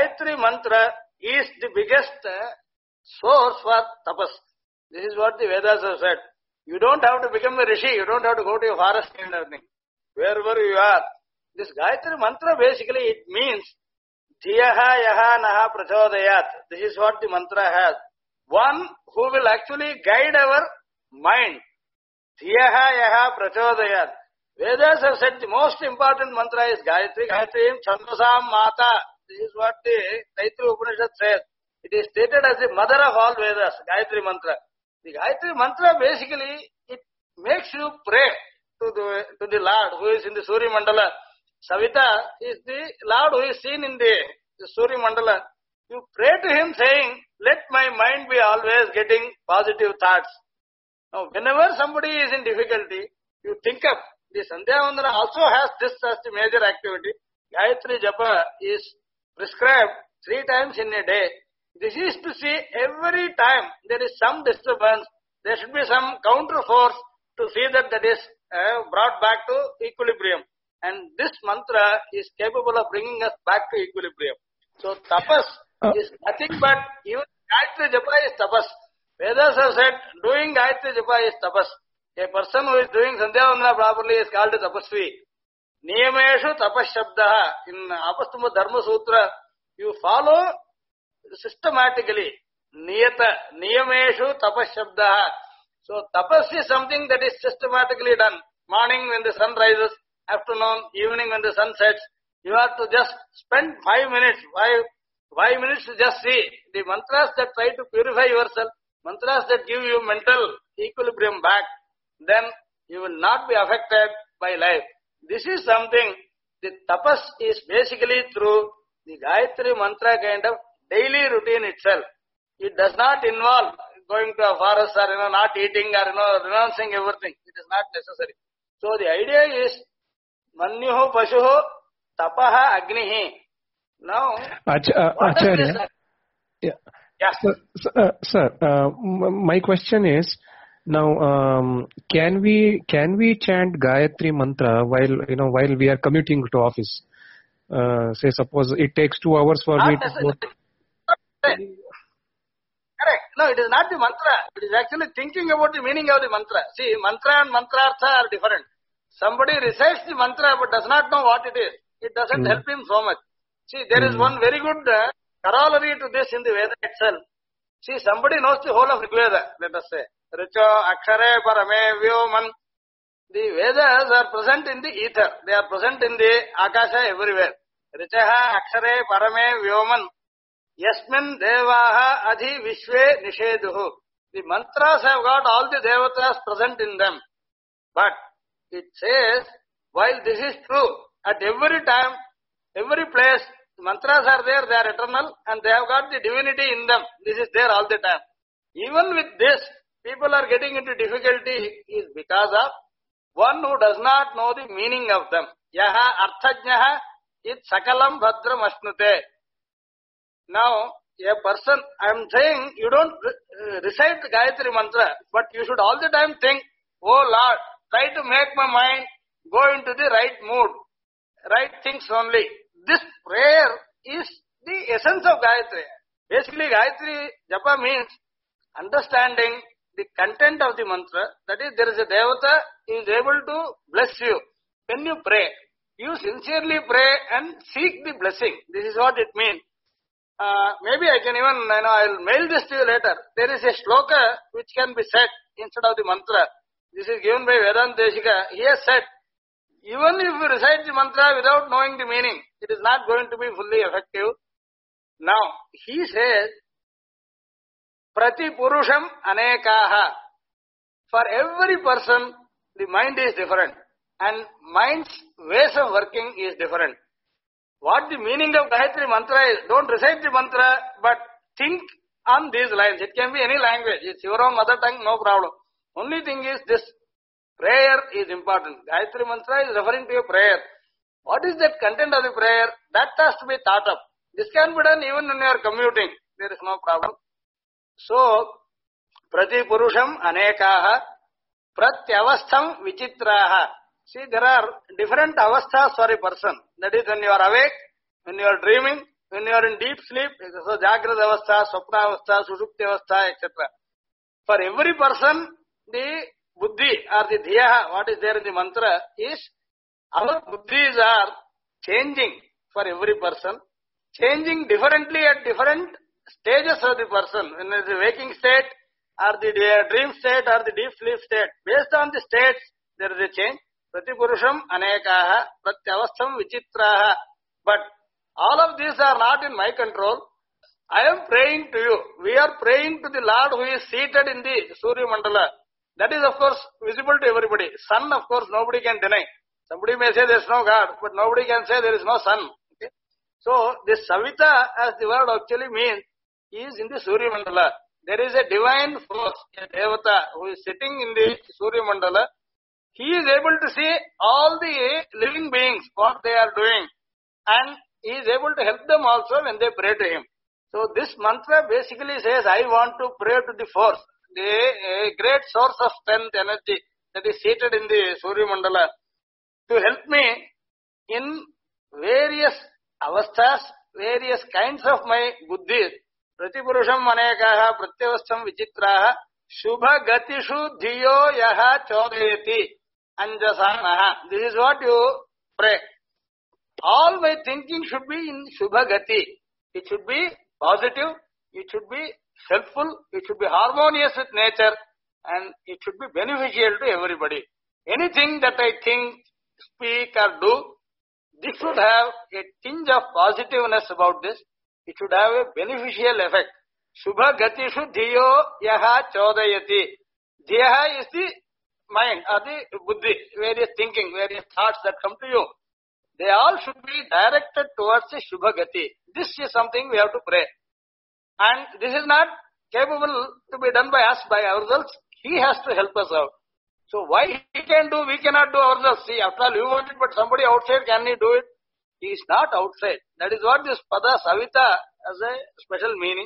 is the biggest source for tapas. This is what the Vedas have said. You don't have to become a rishi, you don't have to go to a forest and everything. wherever you are. This Gayatri mantra basically it means Dhiyaha yaha naha prachodayat. This is what the mantra has. One who will actually guide our mind. Dhiyaha yaha prachodayat. Vedas have said the most important mantra is Gayatri. Gayatri Chandasam Mata. This is what the Taittiriya Upanishad says. It is stated as the mother of all Vedas, Gayatri mantra. The Gayatri mantra basically, it makes you pray to the Lord who is in the Surya Mandala. Savita is the Lord who is seen in the Surya Mandala. You pray to him saying, let my mind be always getting positive thoughts. Now, whenever somebody is in difficulty, you think of the Sandhya Vandana also has this as the major activity. Gayatri Japa is prescribed 3 times in a day. This is to see every time there is some disturbance, there should be some counter force to see that is brought back to equilibrium. And this mantra is capable of bringing us back to equilibrium. So tapas is nothing but, even Gayatri Japa is tapas. Vedas have said doing Gayatri Japa is tapas. A person who is doing Sandhya Vandana properly is called a tapasvi. Niyameshu tapas shabdaha. In Apastamba Dharma Sutra, you follow systematically. Niyata, niyameshu tapas shabdaha. So tapas is something that is systematically done. Morning when the sun rises, afternoon, evening when the sun sets. You have to just spend 5 minutes, 5 minutes to just see the mantras that try to purify yourself, mantras that give you mental equilibrium back. Then you will not be affected by life. This is something, the tapas is basically through the Gayatri mantra kind of daily routine itself. It does not involve going to a forest or not eating or renouncing everything. It is not necessary. So the idea is Manyuhu Pashuhu Tapaha Agnihi. Now, Acharya. Yeah. Yes. Sir, my question is, now, can we chant Gayatri mantra while we are commuting to office? Say, suppose it takes 2 hours for me to go. Correct. No, it is not the mantra. It is actually thinking about the meaning of the mantra. See, mantra and mantrartha are different. Somebody recites the mantra but does not know what it is. It doesn't help him so much. See, there is one very good corollary to this in the Veda itself. See, somebody knows the whole of Rigveda, let us say. Richo, Akshare, Parame, Vyoman. The Vedas are present in the ether. They are present in the Akasha everywhere. Richaha, Akshare, Parame, Vyoman. Yasmin Devaha Adhi Vishwe Nisheduhu. The mantras have got all the devatas present in them. But it says, while this is true, at every time, every place, mantras are there, they are eternal, and they have got the divinity in them. This is there all the time. Even with this, people are getting into difficulty is because of one who does not know the meaning of them. Yaha arthajnaha it sakalam bhadram ashnute. Now, a person, I am saying, you don't recite the Gayatri mantra, but you should all the time think, oh Lord, try to make my mind go into the right mood, right things only. This prayer is the essence of Gayatri. Basically, Gayatri Japa means understanding the content of the mantra. That is, there is a Devata who is able to bless you. When you pray, you sincerely pray and seek the blessing. This is what it means. Maybe I can even, I will mail this to you later. There is a shloka which can be said instead of the mantra. This is given by Vedanta Deshika. He has said, even if you recite the mantra without knowing the meaning, it is not going to be fully effective. Now, he says, Prati Purusham Anekaha. For every person, the mind is different. And mind's ways of working is different. What the meaning of Gayatri mantra is, don't recite the mantra, but think on these lines. It can be any language. It's your own mother tongue, no problem. Only thing is this prayer is important. Gayatri mantra is referring to a prayer. What is that content of the prayer? That has to be thought of. This can be done even when you are commuting. There is no problem. So, Prati Purusham Anekaha Pratyavastham Vichitraha. See, there are different avasthas for a person. That is when you are awake, when you are dreaming, when you are in deep sleep, so Jagrata avastha, Swapna avastha, Sushupti avastha, etc. For every person, the buddhi or the dhiya, what is there in the mantra, is Our buddhis are changing for every person, changing differently at different stages of the person. In the waking state, or the dream state, or the deep sleep state. Based on the states, there is a change. Pratipurusham anekaha, pratyavastham vichitraha. But all of these are not in my control. I am praying to you. We are praying to the Lord who is seated in the Surya Mandala. That is, of course, visible to everybody. Sun, of course, nobody can deny. Somebody may say there is no God, but nobody can say there is no sun. Okay? So, this Savita, as the word actually means, is in the Surya Mandala. There is a divine force, a Devata, who is sitting in the Surya Mandala. He is able to see all the living beings, what they are doing. And he is able to help them also when they pray to him. So this mantra basically says, I want to pray to the force, the great source of strength, energy that is seated in the Surya Mandala to help me in various avasthas, various kinds of my buddhis. Pratipurusham anekaha pratyavastham vichitraha shubha gatishu dhiyo yaha chodayati anjasanaha. This is what you pray. All my thinking should be in shubha gati. It should be positive, it should be helpful, it should be harmonious with nature, and it should be beneficial to everybody. Anything that I think, speak or do, this should have a tinge of positiveness about this. It should have a beneficial effect. Shubha gatishu dhiyo yaha chodayati. Dhiyaha is the mind or the buddhi, various thinking, various thoughts that come to you. They all should be directed towards the Shubha Gati. This is something we have to pray. And this is not capable to be done by us, by ourselves. He has to help us out. So why he can do, we cannot do ourselves? See, after all, you want it, but somebody outside, can he do it? He is not outside. That is what this Pada Savita has a special meaning.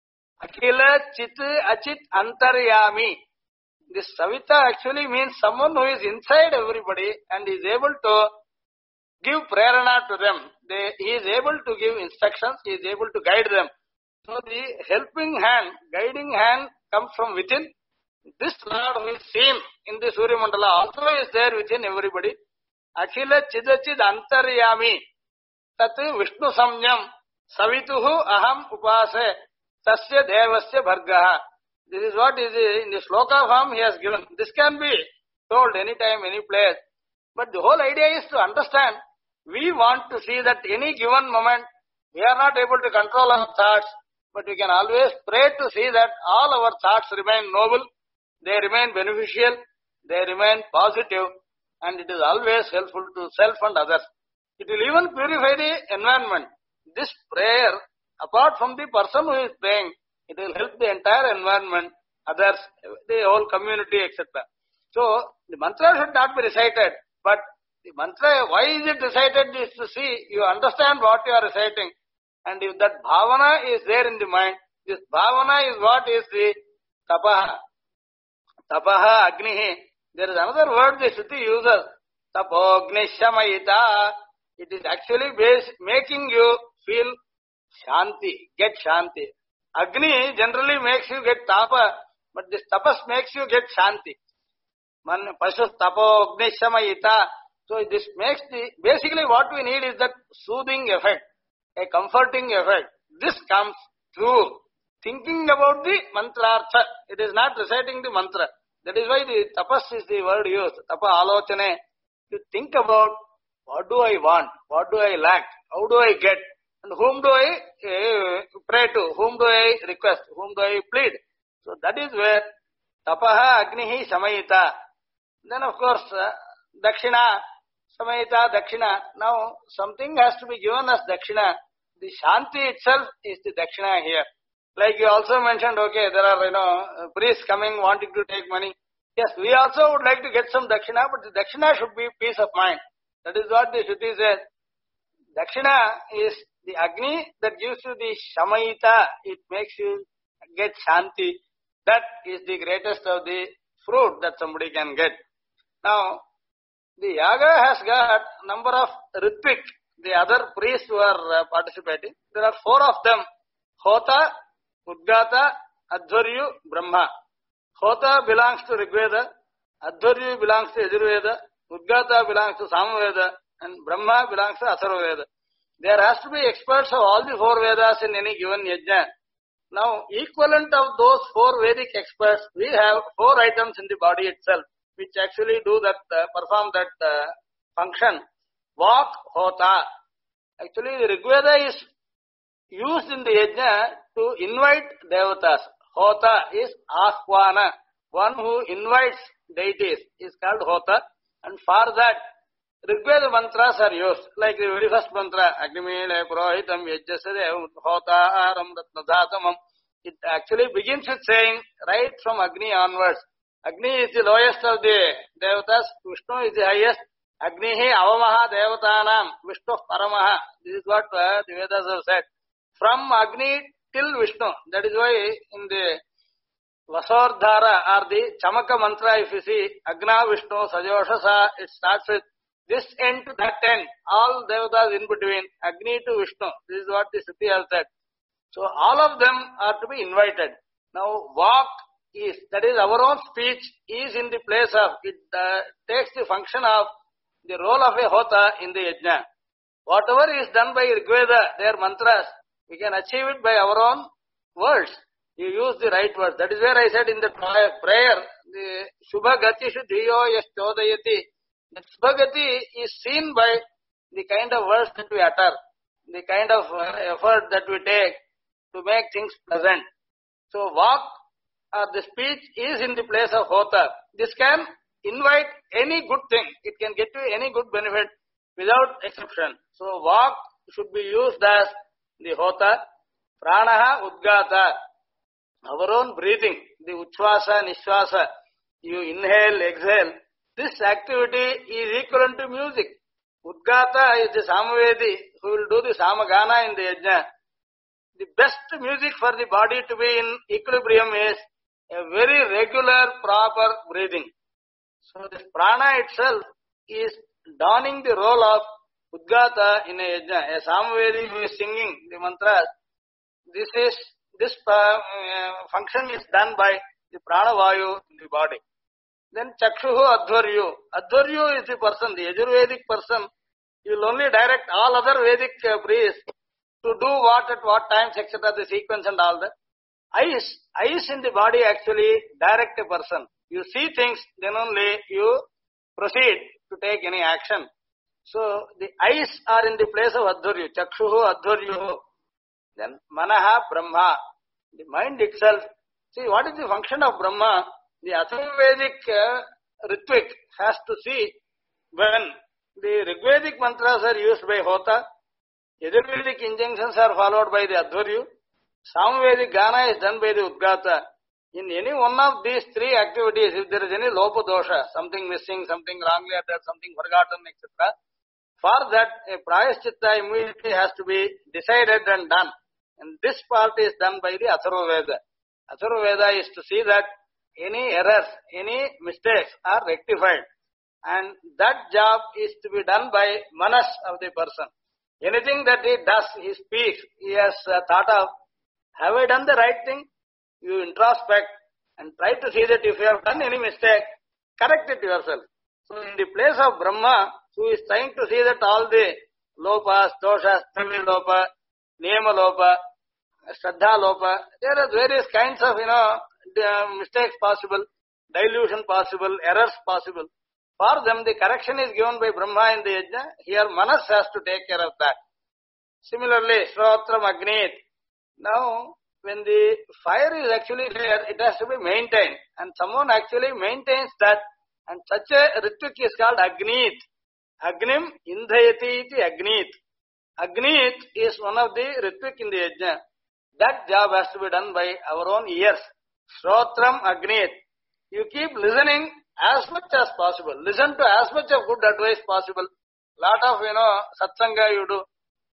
Akhila Chit Achit Antaryami. This Savita actually means someone who is inside everybody and is able to give prerana to them. He is able to give instructions, he is able to guide them. So the helping hand, guiding hand comes from within. This Lord who is seen in the Surya Mandala also is there within everybody. Akhila Chidachid Antaryami Tat Vishnu Samyam Savituhu Aham Upase Tasya Devasya Bhargaha. This is what is in the sloka form he has given. This can be told anytime, any place. But the whole idea is to understand. We want to see that any given moment, we are not able to control our thoughts, but we can always pray to see that all our thoughts remain noble, they remain beneficial, they remain positive, and it is always helpful to self and others. It will even purify the environment. This prayer, apart from the person who is praying, it will help the entire environment, others, the whole community, etc. So, the mantra should not be recited, but the mantra, why is it recited, is to see, you understand what you are reciting. And if that bhavana is there in the mind, this bhavana is what is the tapaha. Tapaha agnihi. There is another word the Shruti uses. Tapogni shamayita. It is actually making you feel shanti, get shanti. Agni generally makes you get tapa, but this tapas makes you get shanti. Man pashus tapogni shamayita. So this makes basically what we need is that soothing effect, a comforting effect. This comes through thinking about the mantrartha. It is not reciting the mantra. That is why the tapas is the word used. Tapa alochane. You think about what do I want, what do I lack, how do I get, and whom do I pray to, whom do I request, whom do I plead. So that is where tapaha agnihi samayita. Then of course dakshina. Samayita Dakshina. Now, something has to be given as Dakshina. The Shanti itself is the Dakshina here. Like you also mentioned, okay, there are, priests coming wanting to take money. Yes, we also would like to get some Dakshina, but the Dakshina should be peace of mind. That is what the Shruti says. Dakshina is the Agni that gives you the Shamayita. It makes you get Shanti. That is the greatest of the fruit that somebody can get. Now, the yaga has got number of ritvik, the other priests who are participating. There are 4 of them. Hota, Udgata, Adhvaryu, Brahma. Hota belongs to Rigveda, Adhvaryu belongs to Yajurveda, Udgata belongs to Samaveda, and Brahma belongs to Atharvaveda. There has to be experts of all the four Vedas in any given yajna. Now, equivalent of those four Vedic experts, we have four items in the body itself, which actually do that, perform that function. Vak, Hota. Actually, the Rigveda is used in the yajna to invite devatas. Hota is Ahvana. One who invites deities is called Hota. And for that, Rigveda mantras are used. Like the very first mantra, Agnimile Purohitam Yajjasadevam Hota Aram Ratnadhatamam. It actually begins with saying, right from Agni onwards. Agni is the lowest of the devatas. Vishnu is the highest. Agnihi Avamaha Devatanam. Vishnu Paramaha. This is what the Vedas have said. From Agni till Vishnu. That is why in the Vasordhara or the Chamaka mantra, if you see, Agna Vishnu Sajoshasa, it starts with this end to that end. All devatas in between, Agni to Vishnu. This is what the Shruti has said. So all of them are to be invited. Now, Vak is, that is our own speech, is in the place of, it takes the function of the role of a Hota in the Yajna. Whatever is done by Rigveda, their mantras, we can achieve it by our own words. You use the right words. That is where I said in the prayer, the Shubha Gati Shuddhiyo Yaschodayati. The Shubha Gati is seen by the kind of words that we utter, the kind of effort that we take to make things pleasant. So, Vak or the speech is in the place of Hota. This can invite any good thing. It can get you any good benefit without exception. So, Vak should be used as the Hota. Pranaha Udgata. Our own breathing, the Uchvasa, Nishvasa, you inhale, exhale. This activity is equivalent to music. Udgata is the Samavedi who will do the Samagana in the Yajna. The best music for the body to be in equilibrium is a very regular, proper breathing. So this prana itself is donning the role of Udgata in a Yajna. A Samavedi who is singing the mantras, this function is done by the pranavayu in the body. Then Chakshuhu Adhvaryu. Adhvaryu is the person, the Yajurvedic person. He will only direct all other Vedic priests to do what at what times, etc., the sequence and all that. Eyes in the body actually direct a person. You see things, then only you proceed to take any action. So the eyes are in the place of Adhvaryu. Chakshuhu Adhvaryu. Then Manaha Brahma. The mind itself. See, what is the function of Brahma? The Atharvavedic Ritvik has to see when the Rigvedic mantras are used by Hota, Yajurvedic injunctions are followed by the Adhvaryu, Samavedic Gana is done by the Udgata. In any one of these three activities, if there is any Lopa dosha, something missing, something wrongly uttered, something forgotten, etc., for that a Prayaschitta immediately has to be decided and done. And this part is done by the Atharvaveda. Atharvaveda is to see that any errors, any mistakes are rectified. And that job is to be done by manas of the person. Anything that he does, he speaks, he has thought of, have I done the right thing? You introspect and try to see that if you have done any mistake, correct it yourself. So in the place of Brahma, who is trying to see that all the lopas, doshas, Thamil lopa, Niyama lopa, Shraddha lopa, there are various kinds of, mistakes possible, dilution possible, errors possible. For them, the correction is given by Brahma in the Yajna. Here, Manas has to take care of that. Similarly, Shrotram Agnit. Now, when the fire is actually there, it has to be maintained. And someone actually maintains that. And such a ritvik is called Agnit. Agnim Indhayati iti Agnit. Agnit is one of the ritvik in the Yajna. That job has to be done by our own ears. Shrotram Agnit. You keep listening as much as possible. Listen to as much of good advice possible. Lot of, satsanga you do.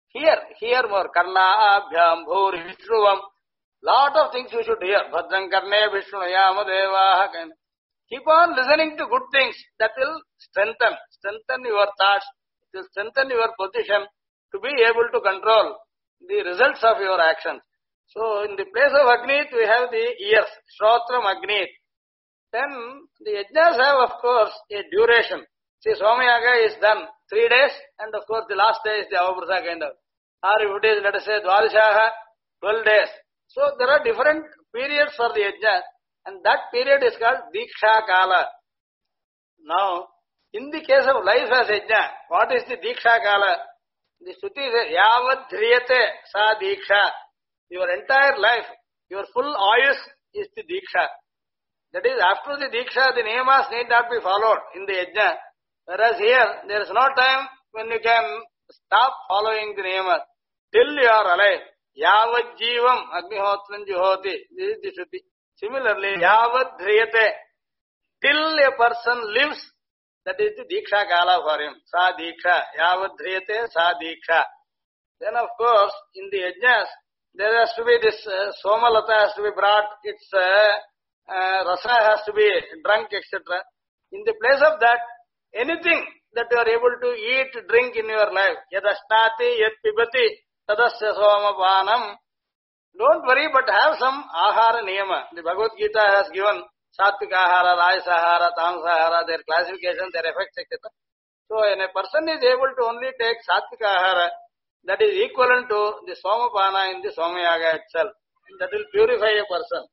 Hear more. Karna abhyam bhuri vishruvam. Lot of things you should hear. Bhadram karne vishnuyama devaha. Keep on listening to good things. That will strengthen your thoughts. It will strengthen your position to be able to control the results of your actions. So, in the place of Agnit, we have the ears. Shrotram Agnit. Then, the yajnas have, of course, a duration. See, Somayaga is done 3 days, and of course the last day is the Avaprasa kind of. Or if it is, let us say, Dvadashaha, 12 days. So there are different periods for the yajna, and that period is called Diksha Kala. Now, in the case of life as yajna, what is the Diksha Kala? The Shruti says, Yavad Dhriyate Sa Diksha. Your entire life, your full ayus is the Diksha. That is, after the Diksha, the Niyamas need not be followed in the yajna. Whereas here, there is no time when you can stop following the Niyamas. Till you are alive. Yavad Jivam Agnihotram Juhoti. This is the Shruti. Similarly, Yavad Dhriyate. Till a person lives, that is the Diksha Kala for him. Sa Diksha. Yavad Dhriyate Sa Diksha. Then of course, in the yajnas, there has to be this Somalata has to be brought, its rasa has to be drunk, etc. In the place of that, anything that you are able to eat, drink in your life, yad ashnati, yad pibati, tadasya somapanam. Don't worry, but have some ahara niyama. The Bhagavad Gita has given sattvic ahara, rajasa ahara, tamasa ahara, their classification, their effects, etc. So when a person is able to only take sattvic ahara, that is equivalent to the somapana in the somayaga itself. That will purify a person.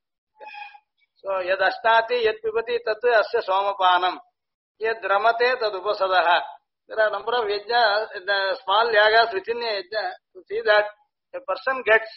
So yad ashnati, yad pibati, tat asya somapanam. Yad ramate, tad upasadaha. There are a number of yajnas, the small yagas within a yajna, to see that a person gets,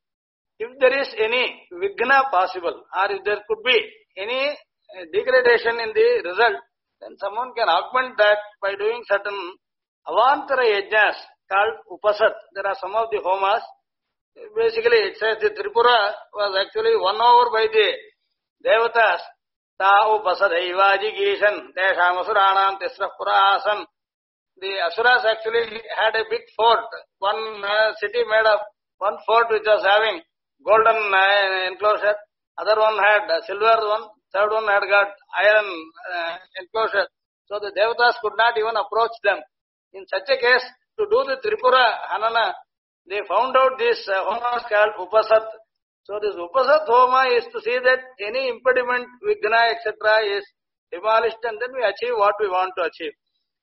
if there is any vigna possible, or if there could be any degradation in the result, then someone can augment that by doing certain avantara yajnas called upasat. There are some of the homas. Basically, it says the Tripura was actually won over by the devatas. Ta upasadaivaji gishan, desham asuranam tisra pura asan. The asuras actually had a big fort. One city made of one fort which was having golden enclosure. Other one had silver one. Third one had got iron enclosure. So the devatas could not even approach them. In such a case, to do the Tripura Hanana, they found out this homa is called Upasat. So this Upasat Homa is to see that any impediment, Vigna, etc. is demolished, and then we achieve what we want to achieve.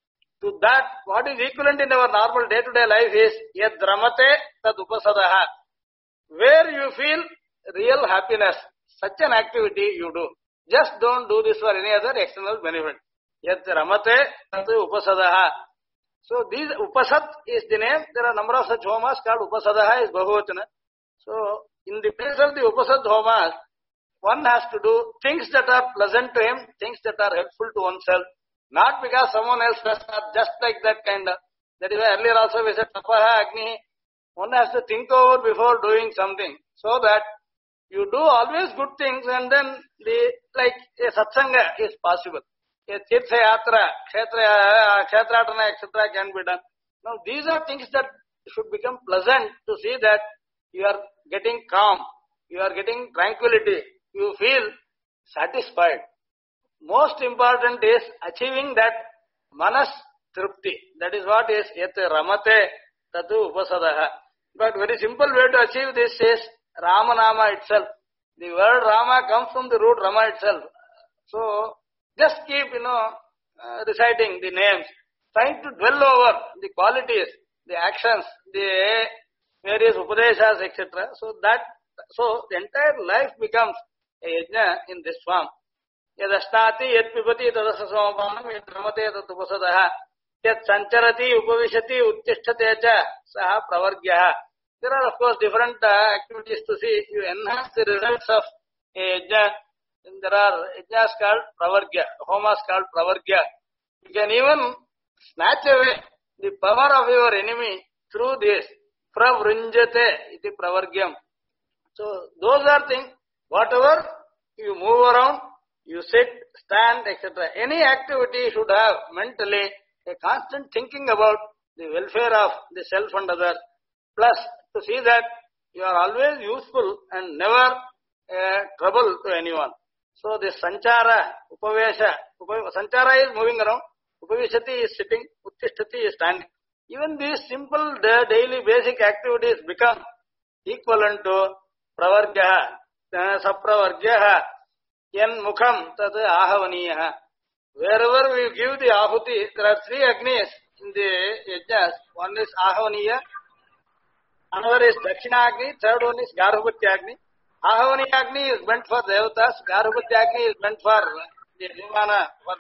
To that, what is equivalent in our normal day-to-day life is Yad Ramate Tad Upasadaha. Where you feel real happiness, such an activity you do. Just don't do this for any other external benefit. Yad Ramate Tad Upasadaha. So these Upasat is the name. There are a number of such homas called Upasadaha is Bahuvachana. So in the place of the Upasat homas, one has to do things that are pleasant to him, things that are helpful to oneself, not because someone else does not, just like that kind of. That is why earlier also we said Tapaha Agni. One has to think over before doing something, so that you do always good things, and then the like a satsanga is possible. A Tirtha Yatra, Kshetratana, etc. can be done. Now these are things that should become pleasant to see that you are getting calm, you are getting tranquility, you feel satisfied. Most important is achieving that manas tripti. That is what is yat ramate tatu upasadaha. But very simple way to achieve this is Ramanama itself. The word Rama comes from the root Rama itself. So just keep, reciting the names, trying to dwell over the qualities, the actions, the various upadeshas, etc. So the entire life becomes a yajna in this form. Yad ashnati, yad pibati, tadasa somapanam, yad ramate, tad upasadaha, yad sancharati, upavishati, uttisthate cha, saha pravargyaha. There are of course different activities to see. You enhance the results of a yajna. There are yajnas called pravargya, homas called pravargya. You can even snatch away the power of your enemy through this. Pravrinjate iti pravargyam. So those are things, whatever you move around, you sit, stand, etc. Any activity should have mentally a constant thinking about the welfare of the self and others, plus to see that you are always useful and never trouble to anyone. So this sanchara, upavesha, sanchara is moving around, upavishati is sitting, uttishtati is standing. Even these simple daily basic activities become equivalent to pravargyaha, sapravargyaha, yan mukham tad ahavaniyaha. Wherever we give the ahuti, there are three agnis in the yajnas. One is Ahavaniya, another is Dakshinagni, third one is Garhupatyagni. Ahavaniya is meant for Devatas, Garhupatyagni is meant for the Vimana, for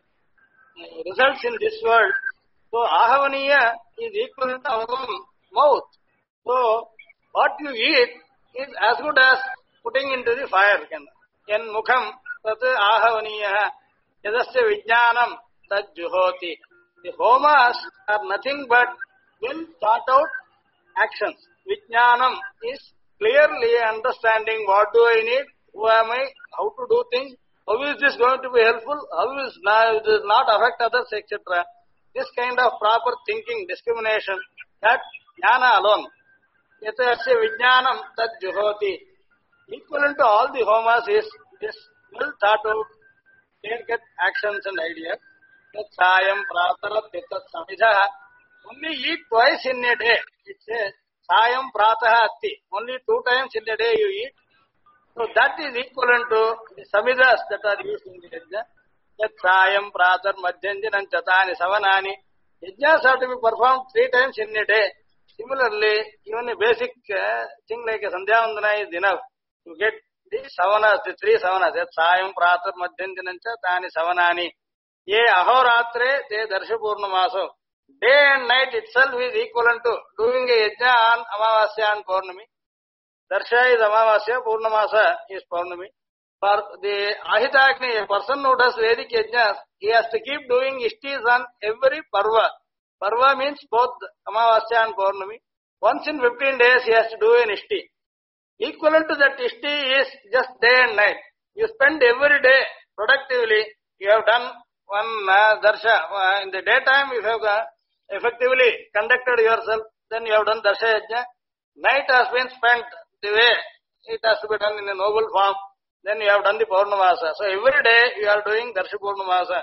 the results in this world. So Ahavaniya is equivalent to our own mouth. So what you eat is as good as putting into the fire. Yan mukham tat Ahavaniya yadasya vijnanam tad juhoti. The homas are nothing but well thought out actions. Vijnanam is clearly understanding what do I need, who am I, how to do things, how is this going to be helpful, how is it does not affect others, etc. This kind of proper thinking, discrimination, that jnana alone. Yatasya vijnanam tad juhoti. Equivalent to all the homas is this well thought out, clear-cut actions and ideas. Sayam pratarat vitat samidha. Only eat twice in a day. It says Sayam prataha atti. Only 2 times in a day you eat. So that is equivalent to the samidhas that are used in the yajna. That Sayam pratar madhyanjanam chatani savanani. Yajnas have to be performed 3 times in a day. Similarly, even a basic thing like a sandhyavandana is enough to get the savanas, the 3 savanas. That Sayam pratar madhyanjanam chatani savanani. Ye ahoratre te darsha purnamaso. Day and night itself is equivalent to doing a yajna on Amavasya and Purnami. Darsha is Amavasya, Purnamasa is Purnami. For the Ahitagni, a person who does Vedic yajnas, he has to keep doing ishtis on every parva. Parva means both Amavasya and Purnami. Once in 15 days he has to do an ishti. Equivalent to that ishti is just day and night. You spend every day productively. You have done one darsha. In the daytime, if you have effectively conducted yourself, then you have done darsha yajna. Night has been spent the way it has to be done in a noble form. Then you have done the Purnamasa. So every day you are doing darsha Purnamasa.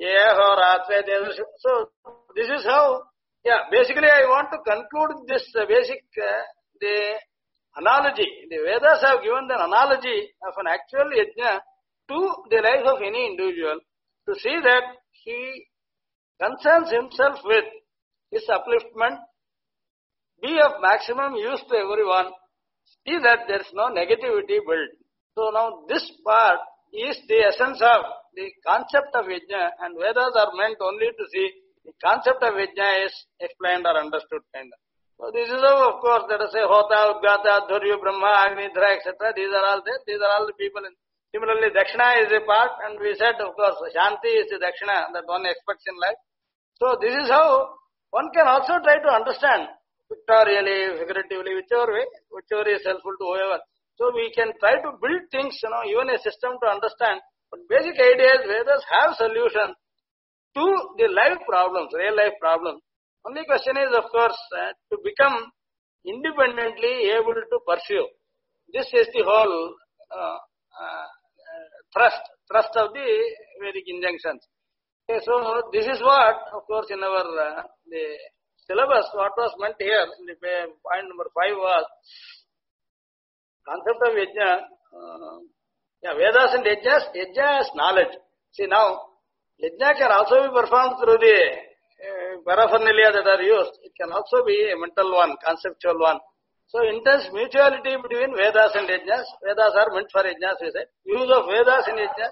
So this is how, basically I want to conclude this basic, the analogy. The Vedas have given the analogy of an actual yajna to the life of any individual, to see that he concerns himself with his upliftment, be of maximum use to everyone, see that there is no negativity built. So now this part is the essence of the concept of yajna, and Vedas are meant only to see the concept of yajna is explained or understood kind of. So this is how, of course, let us say Hota, Udgata, Dhurya, Brahma, Agni, Dhra, etc. These are all there. These are all the people in. Similarly, Dakshina is a part, and we said, of course, Shanti is the Dakshina that one expects in life. So this is how one can also try to understand, pictorially, figuratively, whichever is helpful to whoever. So we can try to build things, even a system to understand. But basic ideas, Vedas have solutions to the life problems, real life problems. Only question is, of course, to become independently able to pursue. This is the whole thrust of the Vedic injunctions. Okay, so this is what, of course, in our the syllabus, what was meant here in the point number 5 was concept of yajna. Vedas and yajna is knowledge. See now, yajna can also be performed through the paraphernalia that are used. It can also be a mental one, conceptual one. So intense mutuality between Vedas and yajnas. Vedas are meant for yajnas, we said. Use of Vedas in yajnas.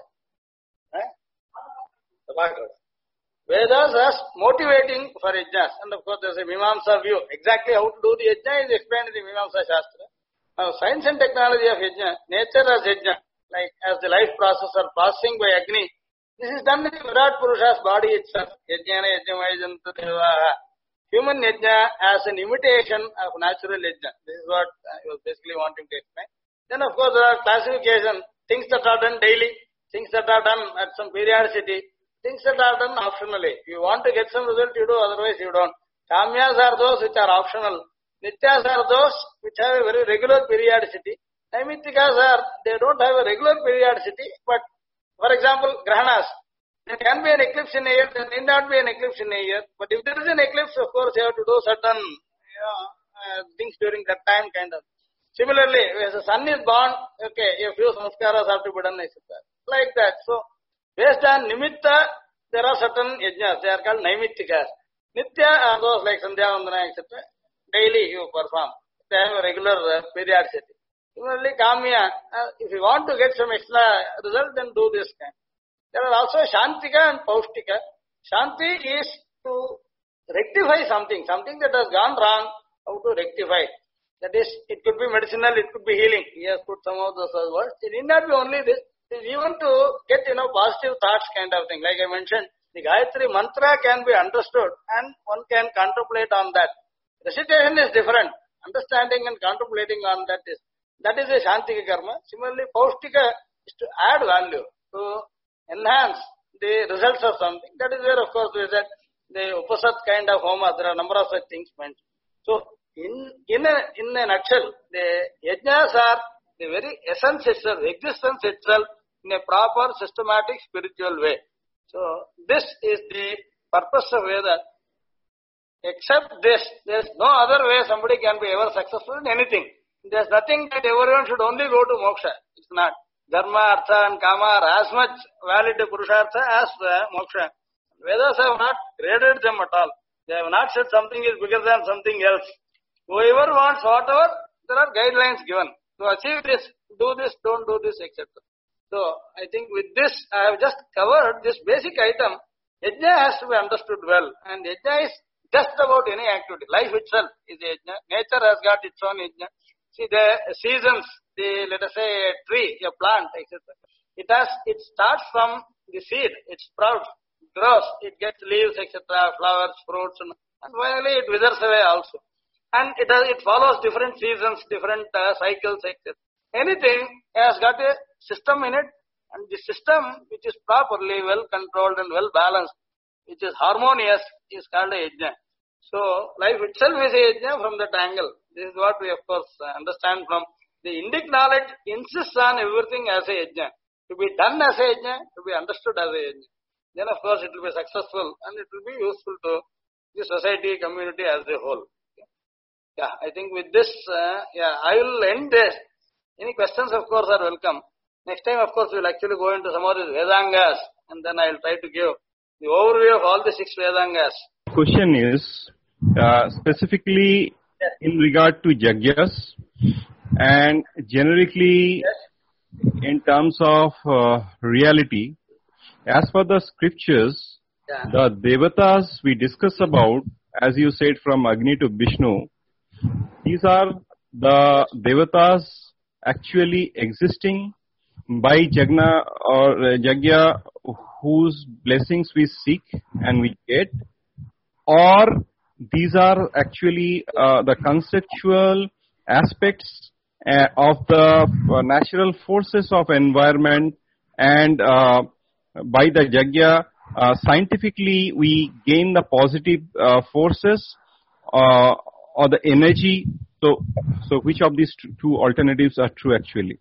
Vedas as motivating for yajnas. And of course, there's a Mimamsa view. Exactly how to do the yajna is explained in the Mimamsa Shastra. Now, science and technology of yajna, nature as yajna, like as the life process are passing by Agni, this is done in the Virat Purusha's body itself. Yajnana yajnamayajantu devaha. Human yajna as an imitation of natural yajna. This is what I was basically wanting to explain. Then, of course, there are classifications, things that are done daily, things that are done at some periodicity, things that are done optionally. If you want to get some result, you do, otherwise you don't. Kamyas are those which are optional. Nityas are those which have a very regular periodicity. Namittikas are, they don't have a regular periodicity, but for example, grahanas. There can be an eclipse in a year, there need not be an eclipse in a year. But if there is an eclipse, of course, you have to do certain things during that time, kind of. Similarly, as the sun is born, okay, a few samskaras have to be done, etc. Like that. So, based on nimitta, there are certain yajnas, they are called naimittikas. Nitya are those like Sandhya Vandana, etc. Daily you perform. They have a regular periodicity. Similarly, Kamya, if you want to get some extra result, then do this kind. There are also Shantika and Paustika. Shanti is to rectify something that has gone wrong, how to rectify. That is, it could be medicinal, it could be healing. He has put some of those words. It need not be only this. It is even to get, positive thoughts kind of thing. Like I mentioned, the Gayatri mantra can be understood and one can contemplate on that. Recitation is different. Understanding and contemplating on that is a Shantika karma. Similarly, Paustika is to add value, to enhance the results of something. That is where, of course, we said the Upasat kind of homa, there are a number of such things mentioned. So, in a nutshell, the yajnas are the very essence itself, existence itself in a proper, systematic, spiritual way. So, this is the purpose of Veda. Except this, there is no other way somebody can be ever successful in anything. There is nothing that everyone should only go to moksha. It's not. Dharma, Artha and Kama are as much valid to Purushartha as moksha. Vedas have not graded them at all. They have not said something is bigger than something else. Whoever wants whatever, there are guidelines given. To achieve this, do this, don't do this, etc. So, I think with this, I have just covered this basic item. Yajna has to be understood well. And yajna is just about any activity. Life itself is a yajna. Nature has got its own yajna. See, the seasons, let us say a tree, a plant, etc. It starts from the seed, it sprouts, grows, it gets leaves, etc., flowers, fruits, and finally it withers away also. And it follows different seasons, different cycles, etc. Anything has got a system in it, and the system which is properly well controlled and well balanced, which is harmonious, is called a yajna. So, life itself is a yajna from that angle. This is what we, of course, understand from the Indic knowledge insists on everything as a yajna. To be done as a yajna, to be understood as a yajna. Then, of course, it will be successful and it will be useful to the society, community as a whole. Yeah, I think with this, I will end this. Any questions, of course, are welcome. Next time, of course, we will actually go into some of these Vedangas and then I will try to give the overview of all the 6 Vedangas. Question is specifically in regard to Yagyas and generically in terms of reality. As per the scriptures, the Devatas we discuss about, as you said, from Agni to Vishnu, these are the Devatas actually existing by Jagna or Yagya, whose blessings we seek and we get, or these are actually the conceptual aspects of the natural forces of environment, and by the Yagya, scientifically we gain the positive forces or the energy. So which of these two alternatives are true actually?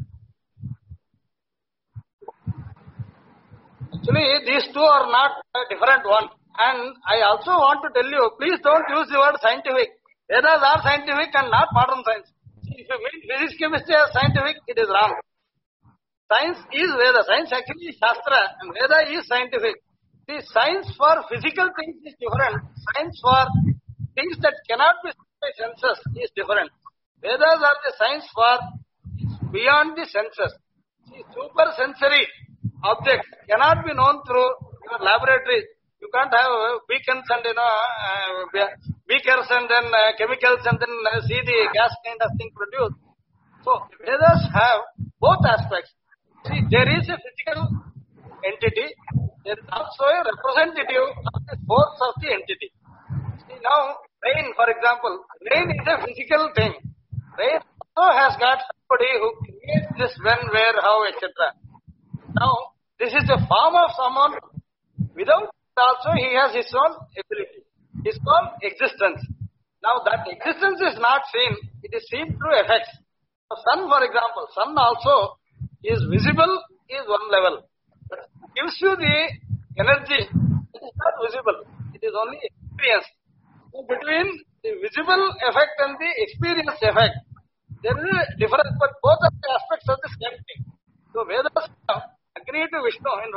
Actually, these two are not a different one. And I also want to tell you, please don't use the word scientific. Vedas are scientific and not modern science. If you mean physics, chemistry as scientific, it is wrong. Science is Veda. Science actually is Shastra and Veda is scientific. The science for physical things is different. Science for things that cannot be seen by senses is different. Vedas are the science for beyond the senses. See, super sensory objects cannot be known through your laboratories. You can't have beacons and beakers and then chemicals and then see the gas kind of thing produced. So Vedas have both aspects. See, there is a physical entity. There is also a representative of the force of the entity. See, now rain, for example, rain is a physical thing. Rain also has got somebody who creates this when, where, how, etc. Now, this is a form of someone. Without also, he has his own ability, his own existence. Now, that existence is not seen, it is seen through effects. So, sun, for example, sun also is visible, is one level. But gives you the energy, it is not visible, it is only experienced. So, between the visible effect and the experienced effect, there is a difference, but both are the aspects of the same thing. So, Vedas Agni to Vishnu, in fact,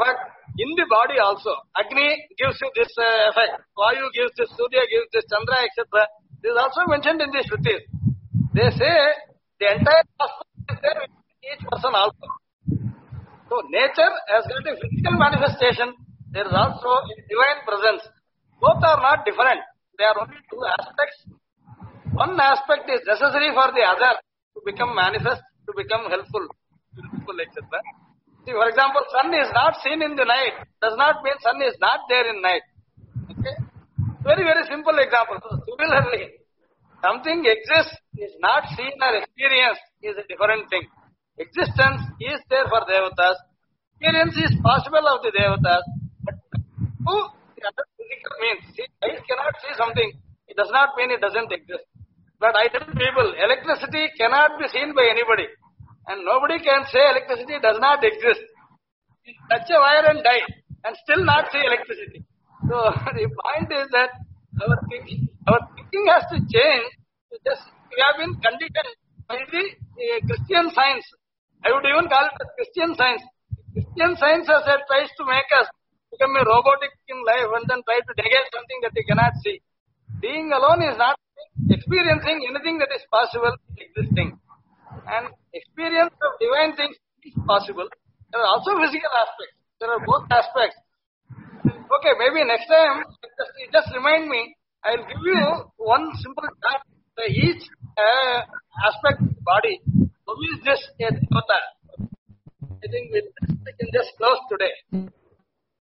in the body also. Agni gives you this effect. Vayu gives this, Surya gives this, Chandra, etc. This is also mentioned in the Shrutis. They say the entire aspect is there in each person also. So nature has got a physical manifestation. There is also a divine presence. Both are not different. They are only two aspects. One aspect is necessary for the other to become manifest, to become helpful, etc. See, for example, sun is not seen in the night. Does not mean sun is not there in night. Okay? Very, very simple example. So similarly, something exists, is not seen or experienced is a different thing. Existence is there for devatas. Experience is possible of the devatas. But who the other physical means? See, eyes cannot see something. It does not mean it doesn't exist. But I tell people, electricity cannot be seen by anybody. And nobody can say electricity does not exist. You touch a wire and die and still not see electricity. So the point is that our thinking has to change. We have been conditioned by the Christian science. I would even call it Christian science. Christian science has tries to make us become a robotic in life and then try to negate something that we cannot see. Being alone is not experiencing anything that is possible existing. And experience of divine things is possible. There are also physical aspects. There are both aspects. Okay, maybe next time, just remind me, I'll give you one simple chart. Each aspect of the body, who is this a devata?